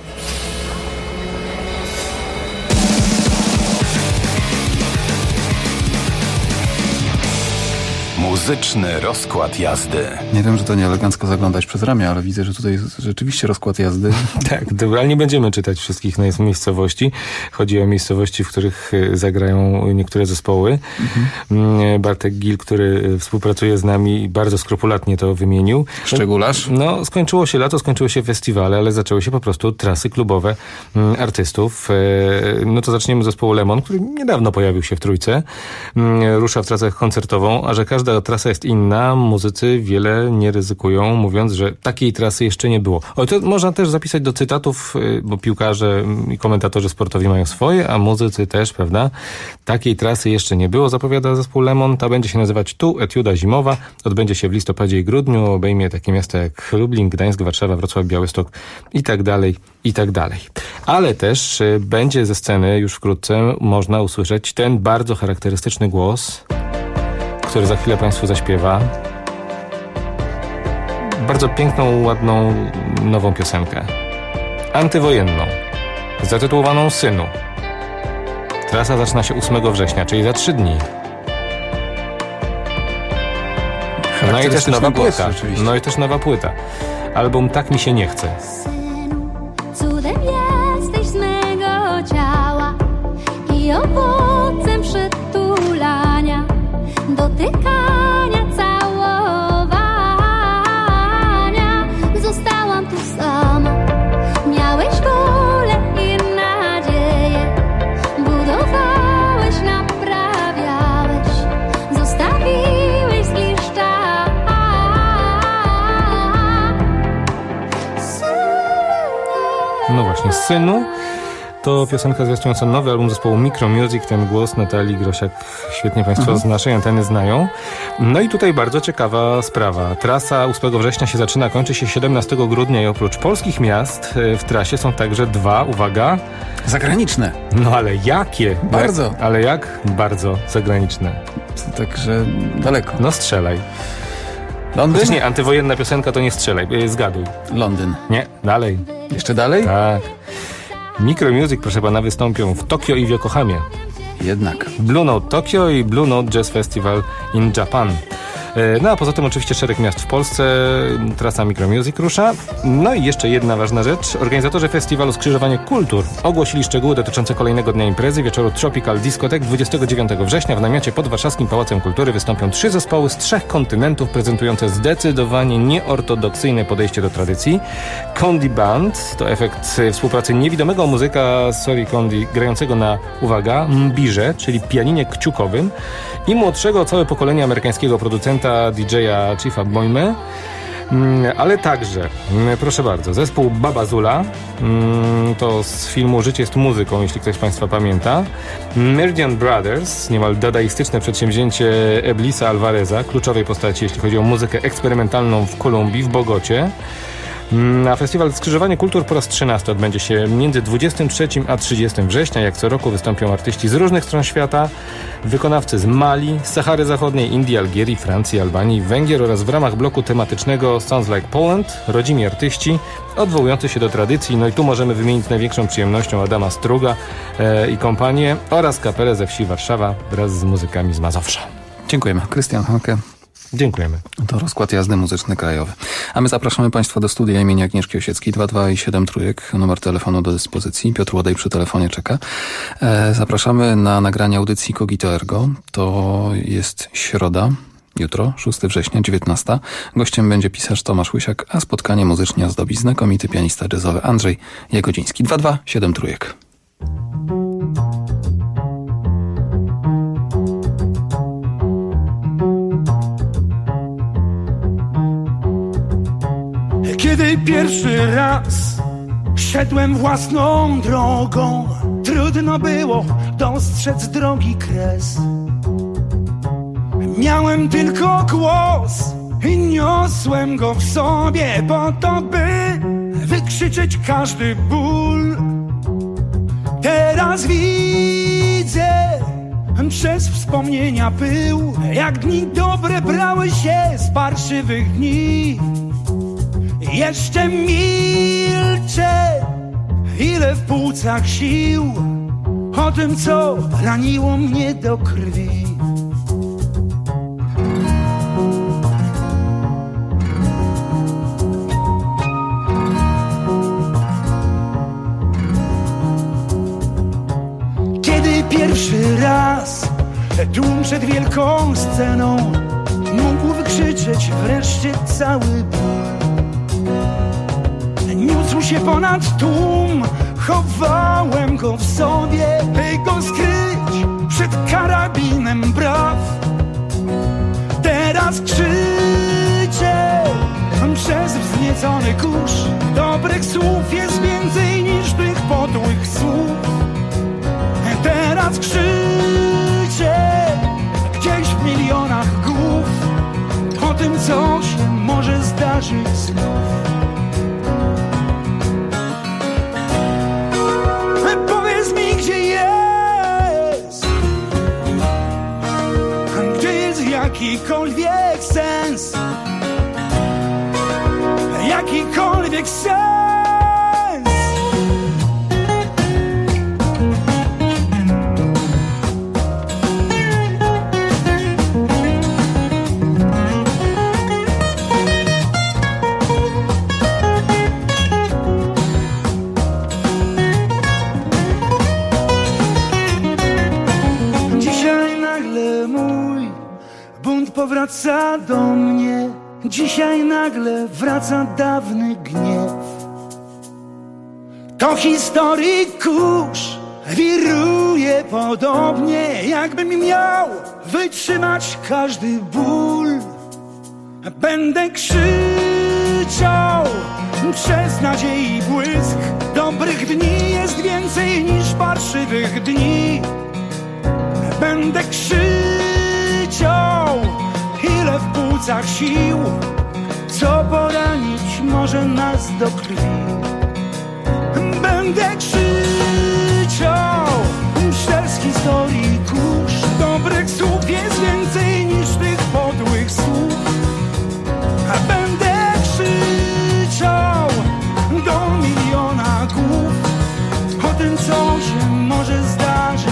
Muzyczny rozkład jazdy. Nie wiem, że to nieelegancko zaglądać przez ramię, ale widzę, że tutaj jest rzeczywiście rozkład jazdy. Tak, dobra, ale nie będziemy czytać wszystkich miejscowości. Chodzi o miejscowości, w których zagrają niektóre zespoły. Bartek Gil, który współpracuje z nami, bardzo skrupulatnie to wymienił. Szczególarz? No, skończyło się lato, skończyły się festiwale, ale zaczęły się po prostu trasy klubowe artystów. No to zaczniemy od zespołu Lemon, który niedawno pojawił się w Trójce. Rusza w trasę koncertową, a że każdy prawda, trasa jest inna, muzycy wiele nie ryzykują, mówiąc, że takiej trasy jeszcze nie było. To można też zapisać do cytatów, bo piłkarze i komentatorzy sportowi mają swoje, a muzycy też, prawda? Takiej trasy jeszcze nie było, zapowiada zespół Lemon. Ta będzie się nazywać Tu, etiuda zimowa. Odbędzie się w listopadzie i grudniu, obejmie takie miasta jak Lublin, Gdańsk, Warszawa, Wrocław, Białystok i tak dalej, i tak dalej. Ale też będzie ze sceny już wkrótce można usłyszeć ten bardzo charakterystyczny głos, który za chwilę Państwu zaśpiewa. Bardzo piękną, ładną, nową piosenkę. Antywojenną. Zatytułowaną Synu. Trasa zaczyna się 8 września, czyli za 3 dni. No i też nowa płyta. No i też nowa płyta. Album Tak mi się nie chce. Cudem jesteś z mego ciała i owocem przytulania, dotykania, całowania. Zostałam tu sama. Miałeś wolę i nadzieję, budowałeś, naprawiałeś, zostawiłeś zgliszcza. No właśnie, Synu to piosenka zwiastująca nowy album zespołu Micro Music. Ten głos Natalii Grosiak świetnie Państwo z naszej anteny znają. No i tutaj bardzo ciekawa sprawa. Trasa 8 września się zaczyna, kończy się 17 grudnia i oprócz polskich miast w trasie są także 2, uwaga, zagraniczne. No ale jakie? Bardzo. Ale jak? Bardzo zagraniczne. Także daleko. No strzelaj. Londyn? Chociaż nie, antywojenna piosenka to nie strzelaj, zgaduj. Londyn. Nie, dalej. Jeszcze dalej? Tak. Micro Music, proszę pana, wystąpią w Tokio i w Yokohamie. Jednak. Blue Note Tokio i Blue Note Jazz Festival in Japan. No a poza tym oczywiście szereg miast w Polsce, trasa Micro Music rusza. No i jeszcze jedna ważna rzecz. Organizatorzy festiwalu Skrzyżowanie Kultur ogłosili szczegóły dotyczące kolejnego dnia imprezy, wieczoru Tropical Discotheque. 29 września w namiocie pod Warszawskim Pałacem Kultury wystąpią 3 zespoły z 3 kontynentów prezentujące zdecydowanie nieortodoksyjne podejście do tradycji. Condi Band to efekt współpracy niewidomego muzyka Sori Condi grającego na, uwaga, mbirze, czyli pianinie kciukowym i młodszego całe pokolenia amerykańskiego producenta DJ-a Chiefa Boyme, ale także, proszę bardzo, zespół Babazula, to z filmu Życie jest muzyką, jeśli ktoś z Państwa pamięta. Meridian Brothers, niemal dadaistyczne przedsięwzięcie Eblisa Alvareza, kluczowej postaci, jeśli chodzi o muzykę eksperymentalną w Kolumbii, w Bogocie. A festiwal Skrzyżowanie Kultur po raz 13 odbędzie się między 23 a 30 września. Jak co roku wystąpią artyści z różnych stron świata, wykonawcy z Mali, Sahary Zachodniej, Indii, Algierii, Francji, Albanii, Węgier oraz w ramach bloku tematycznego Sounds Like Poland rodzimi artyści odwołujący się do tradycji. No i tu możemy wymienić z największą przyjemnością Adama Struga i kompanię oraz kapelę ze wsi Warszawa wraz z muzykami z Mazowsza. Dziękujemy. Krystian Hanke. Dziękujemy. To rozkład jazdy muzyczny krajowy. A my zapraszamy Państwa do studia imienia Agnieszki Osieckiej 22 i 7 trójek. Numer telefonu do dyspozycji. Piotr Łodej przy telefonie czeka. Zapraszamy na nagranie audycji Cogito Ergo. To jest środa, jutro, 6 września, 19. Gościem będzie pisarz Tomasz Łysiak, a spotkanie muzycznie ozdobi znakomity pianista jazzowy Andrzej Jagodziński. 22 7 trójek. Kiedy pierwszy raz szedłem własną drogą, trudno było dostrzec drogi kres. Miałem tylko głos i niosłem go w sobie po to, by wykrzyczeć każdy ból. Teraz widzę przez wspomnienia pył, jak dni dobre brały się z parszywych dni. Jeszcze milczę, ile w płucach sił, o tym, co raniło mnie do krwi. Kiedy pierwszy raz tłum przed wielką sceną mógł wykrzyczeć wreszcie cały ból. Niósł się ponad tłum, chowałem go w sobie, by go skryć przed karabinem braw. Nakręcony kurz dobrych słów jest więcej niż tych podłych słów. Teraz krzyczę gdzieś w milionach głów o tym, co się może zdarzyć znów. Powiedz mi, gdzie jest jakikolwiek sens, jakikolwiek sens. Dzisiaj nagle mój bunt powraca do mnie. Dzisiaj nagle wraca dawny gniew. To historii kurz wiruje podobnie, jakbym miał wytrzymać każdy ból. Będę krzyczał przez nadziei błysk. Dobrych dni jest więcej niż parszywych dni. Będę krzyczał, ile w płucach sił, co poranić może nas do krwi. Będę krzyczał przez historii kurz. Dobrych słów jest więcej niż tych podłych słów. Będę krzyczał do miliona głów o tym, co się może zdarzyć.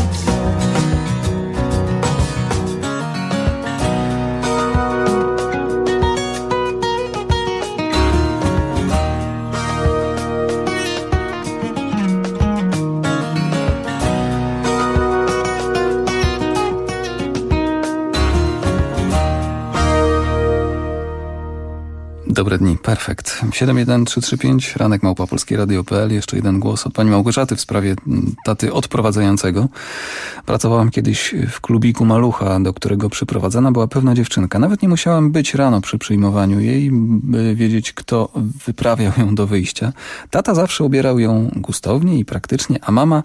Dobre dni, perfekt. 71335, ranek @ polskieradio.pl. Jeszcze jeden głos od pani Małgorzaty w sprawie taty odprowadzającego. Pracowałam kiedyś w klubiku Malucha, do którego przyprowadzana była pewna dziewczynka. Nawet nie musiałam być rano przy przyjmowaniu jej, by wiedzieć, kto wyprawiał ją do wyjścia. Tata zawsze ubierał ją gustownie i praktycznie,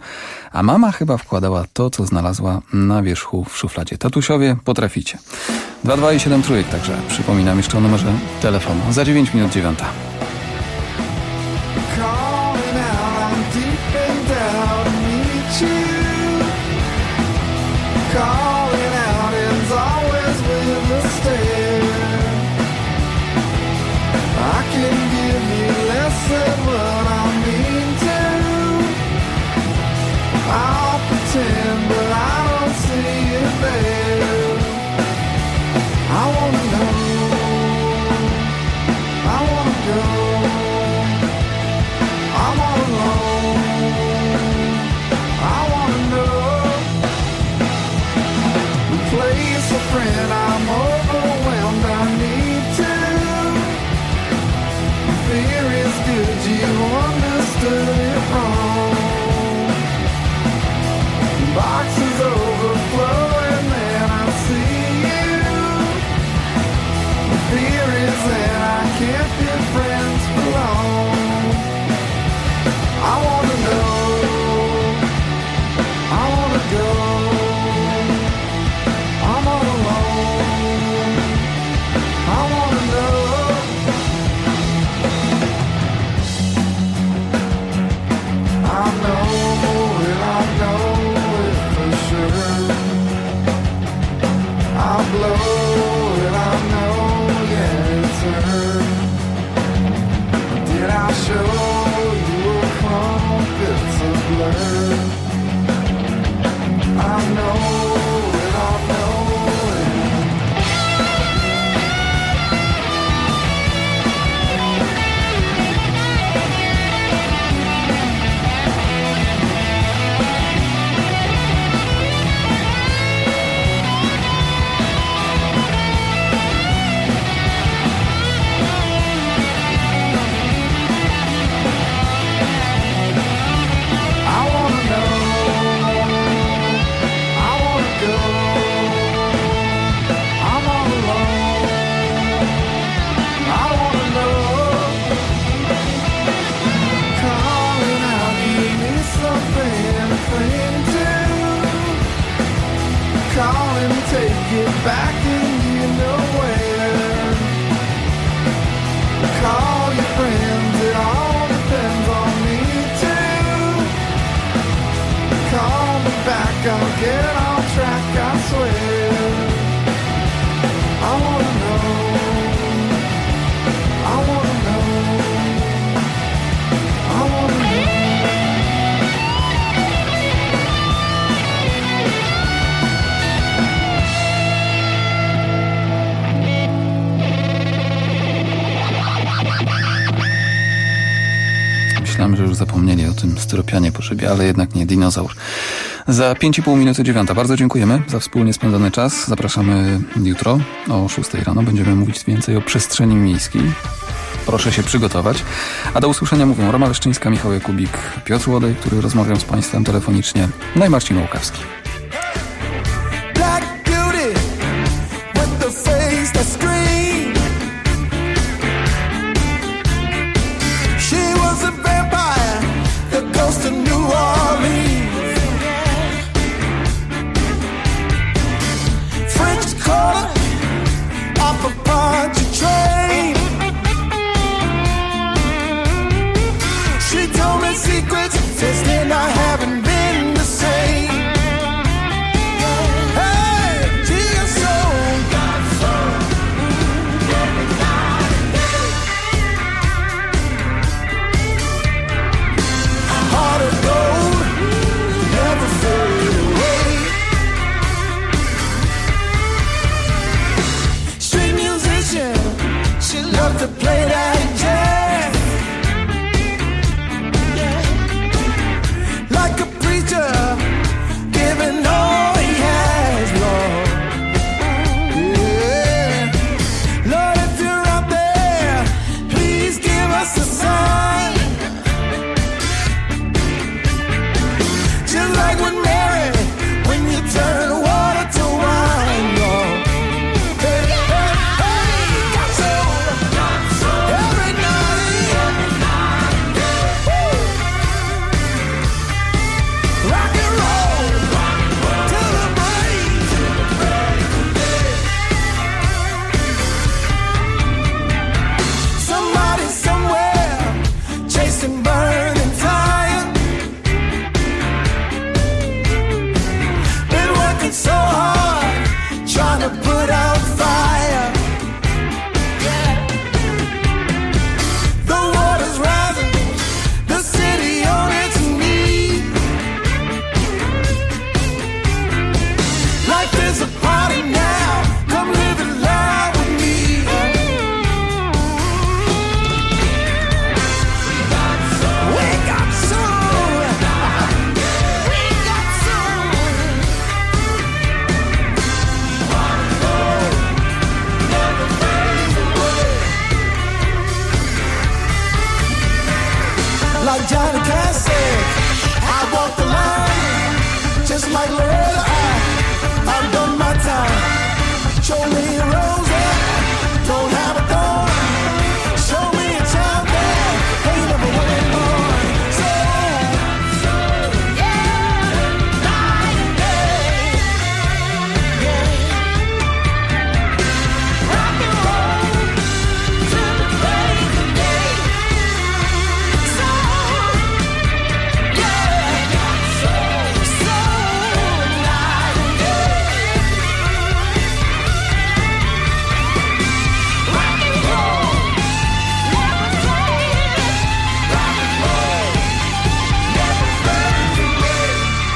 a mama chyba wkładała to, co znalazła na wierzchu w szufladzie. Tatusiowie, potraficie. 22 i 7 trójek, także przypominam jeszcze o numerze telefonu. Za 9 minut 9. I wanna know back and you know where. Call your friends, it all depends on me too. Call me back, I'll get on track, I swear. I wanna know, I wanna know, I wanna know. Myślałem, że już zapomnieli o tym styropianie po szybie, ale jednak nie, dinozaur. Za 5,5 minuty 9. Bardzo dziękujemy za wspólnie spędzony czas. Zapraszamy jutro o 6 rano. Będziemy mówić więcej o przestrzeni miejskiej. Proszę się przygotować. A do usłyszenia mówią Roma Leszczyńska, Michał Jakubik, Piotr Łodej, który rozmawiał z Państwem telefonicznie, no i Marcin Łukawski. Black beauty with the face that screamed. She was a vampire, the ghost of New Orleans. French quarter off a punch train. She told me secrets, since then I haven't been the same. Hey, she got soul. Heart of gold, never fade away. Street musician, she loved to play that jazz. Like a preacher, giving all he has, Lord. Yeah. Lord, if you're out there, please give us a sign. Just like with Mary, when you turn water to wine, Lord. Hey, hey, hey, got soul. Every night. Woo. Rock and roll till the break. Somebody somewhere chasing burning tire. Been working so hard trying to put out fire. The water's rising, the city on its knees. Life is a party now, come live it loud with me. We got soul. We got soul. Never fades away. Like Johnny Cash said, I walk the line, just like Loretta. I've done my time. Show me a rose, don't have a thorn. Show me a child there, ain't never went born. So, yeah, night and day, yeah. Rock and roll till the break of day. So, yeah, so night and day. Rock and roll, never fade. Rock and roll, never fade away.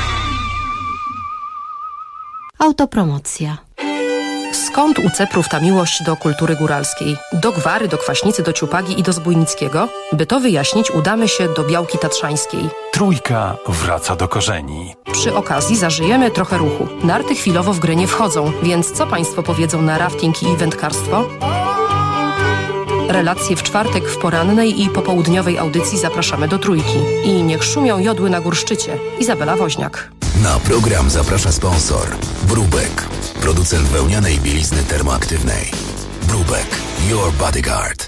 Autopromocja. Skąd u Ceprów ta miłość do kultury góralskiej? Do Gwary, do Kwaśnicy, do Ciupagi i do Zbójnickiego? By to wyjaśnić, udamy się do Białki Tatrzańskiej. Trójka wraca do korzeni. Przy okazji zażyjemy trochę ruchu. Narty chwilowo w grę nie wchodzą, więc co Państwo powiedzą na rafting i wędkarstwo? Relacje w czwartek w porannej i popołudniowej audycji zapraszamy do Trójki. I niech szumią jodły na górszczycie. Izabela Woźniak. Na program zaprasza sponsor Brubek, producent wełnianej bielizny termoaktywnej. Brubek, your bodyguard.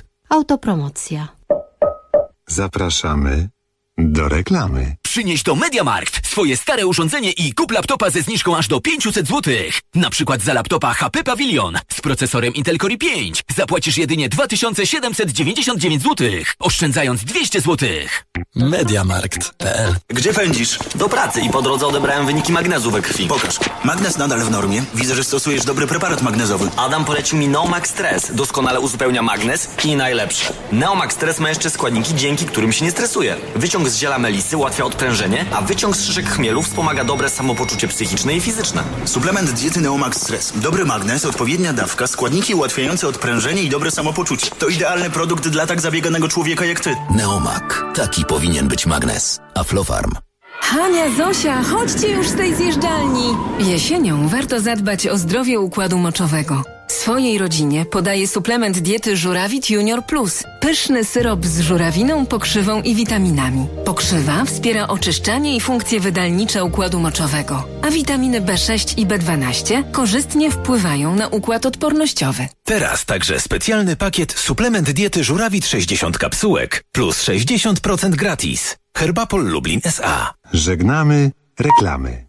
Autopromocja. Zapraszamy do reklamy. Przynieś do MediaMarkt. swoje stare urządzenie i kup laptopa ze zniżką aż do 500 zł. Na przykład za laptopa HP Pavilion z procesorem Intel Core i5 zapłacisz jedynie 2799 zł, oszczędzając 200 zł. Mediamarkt.pl. Gdzie pędzisz? Do pracy i po drodze odebrałem wyniki magnezu we krwi. Pokaż. Magnez nadal w normie. Widzę, że stosujesz dobry preparat magnezowy. Adam polecił mi Neomax Stress. Doskonale uzupełnia magnez i najlepsze. Neomax Stress ma jeszcze składniki, dzięki którym się nie stresuje. Wyciąg z ziela melisy ułatwia odprężenie, a wyciąg z szyszek chmielu wspomaga dobre samopoczucie psychiczne i fizyczne. Suplement diety Neomax Stress. Dobry magnez, odpowiednia dawka, składniki ułatwiające odprężenie i dobre samopoczucie. To idealny produkt dla tak zabieganego człowieka jak ty. Neomak. Taki powinien być magnez. Aflofarm. Hania, Zosia, chodźcie już z tej zjeżdżalni. Jesienią warto zadbać o zdrowie układu moczowego. Swojej rodzinie podaję suplement diety Żurawit Junior Plus. Pyszny syrop z żurawiną, pokrzywą i witaminami. Pokrzywa wspiera oczyszczanie i funkcje wydalnicze układu moczowego, a witaminy B6 i B12 korzystnie wpływają na układ odpornościowy. Teraz także specjalny pakiet suplement diety Żurawit 60 kapsułek plus 60% gratis. Herbapol Lublin S.A. Żegnamy reklamy.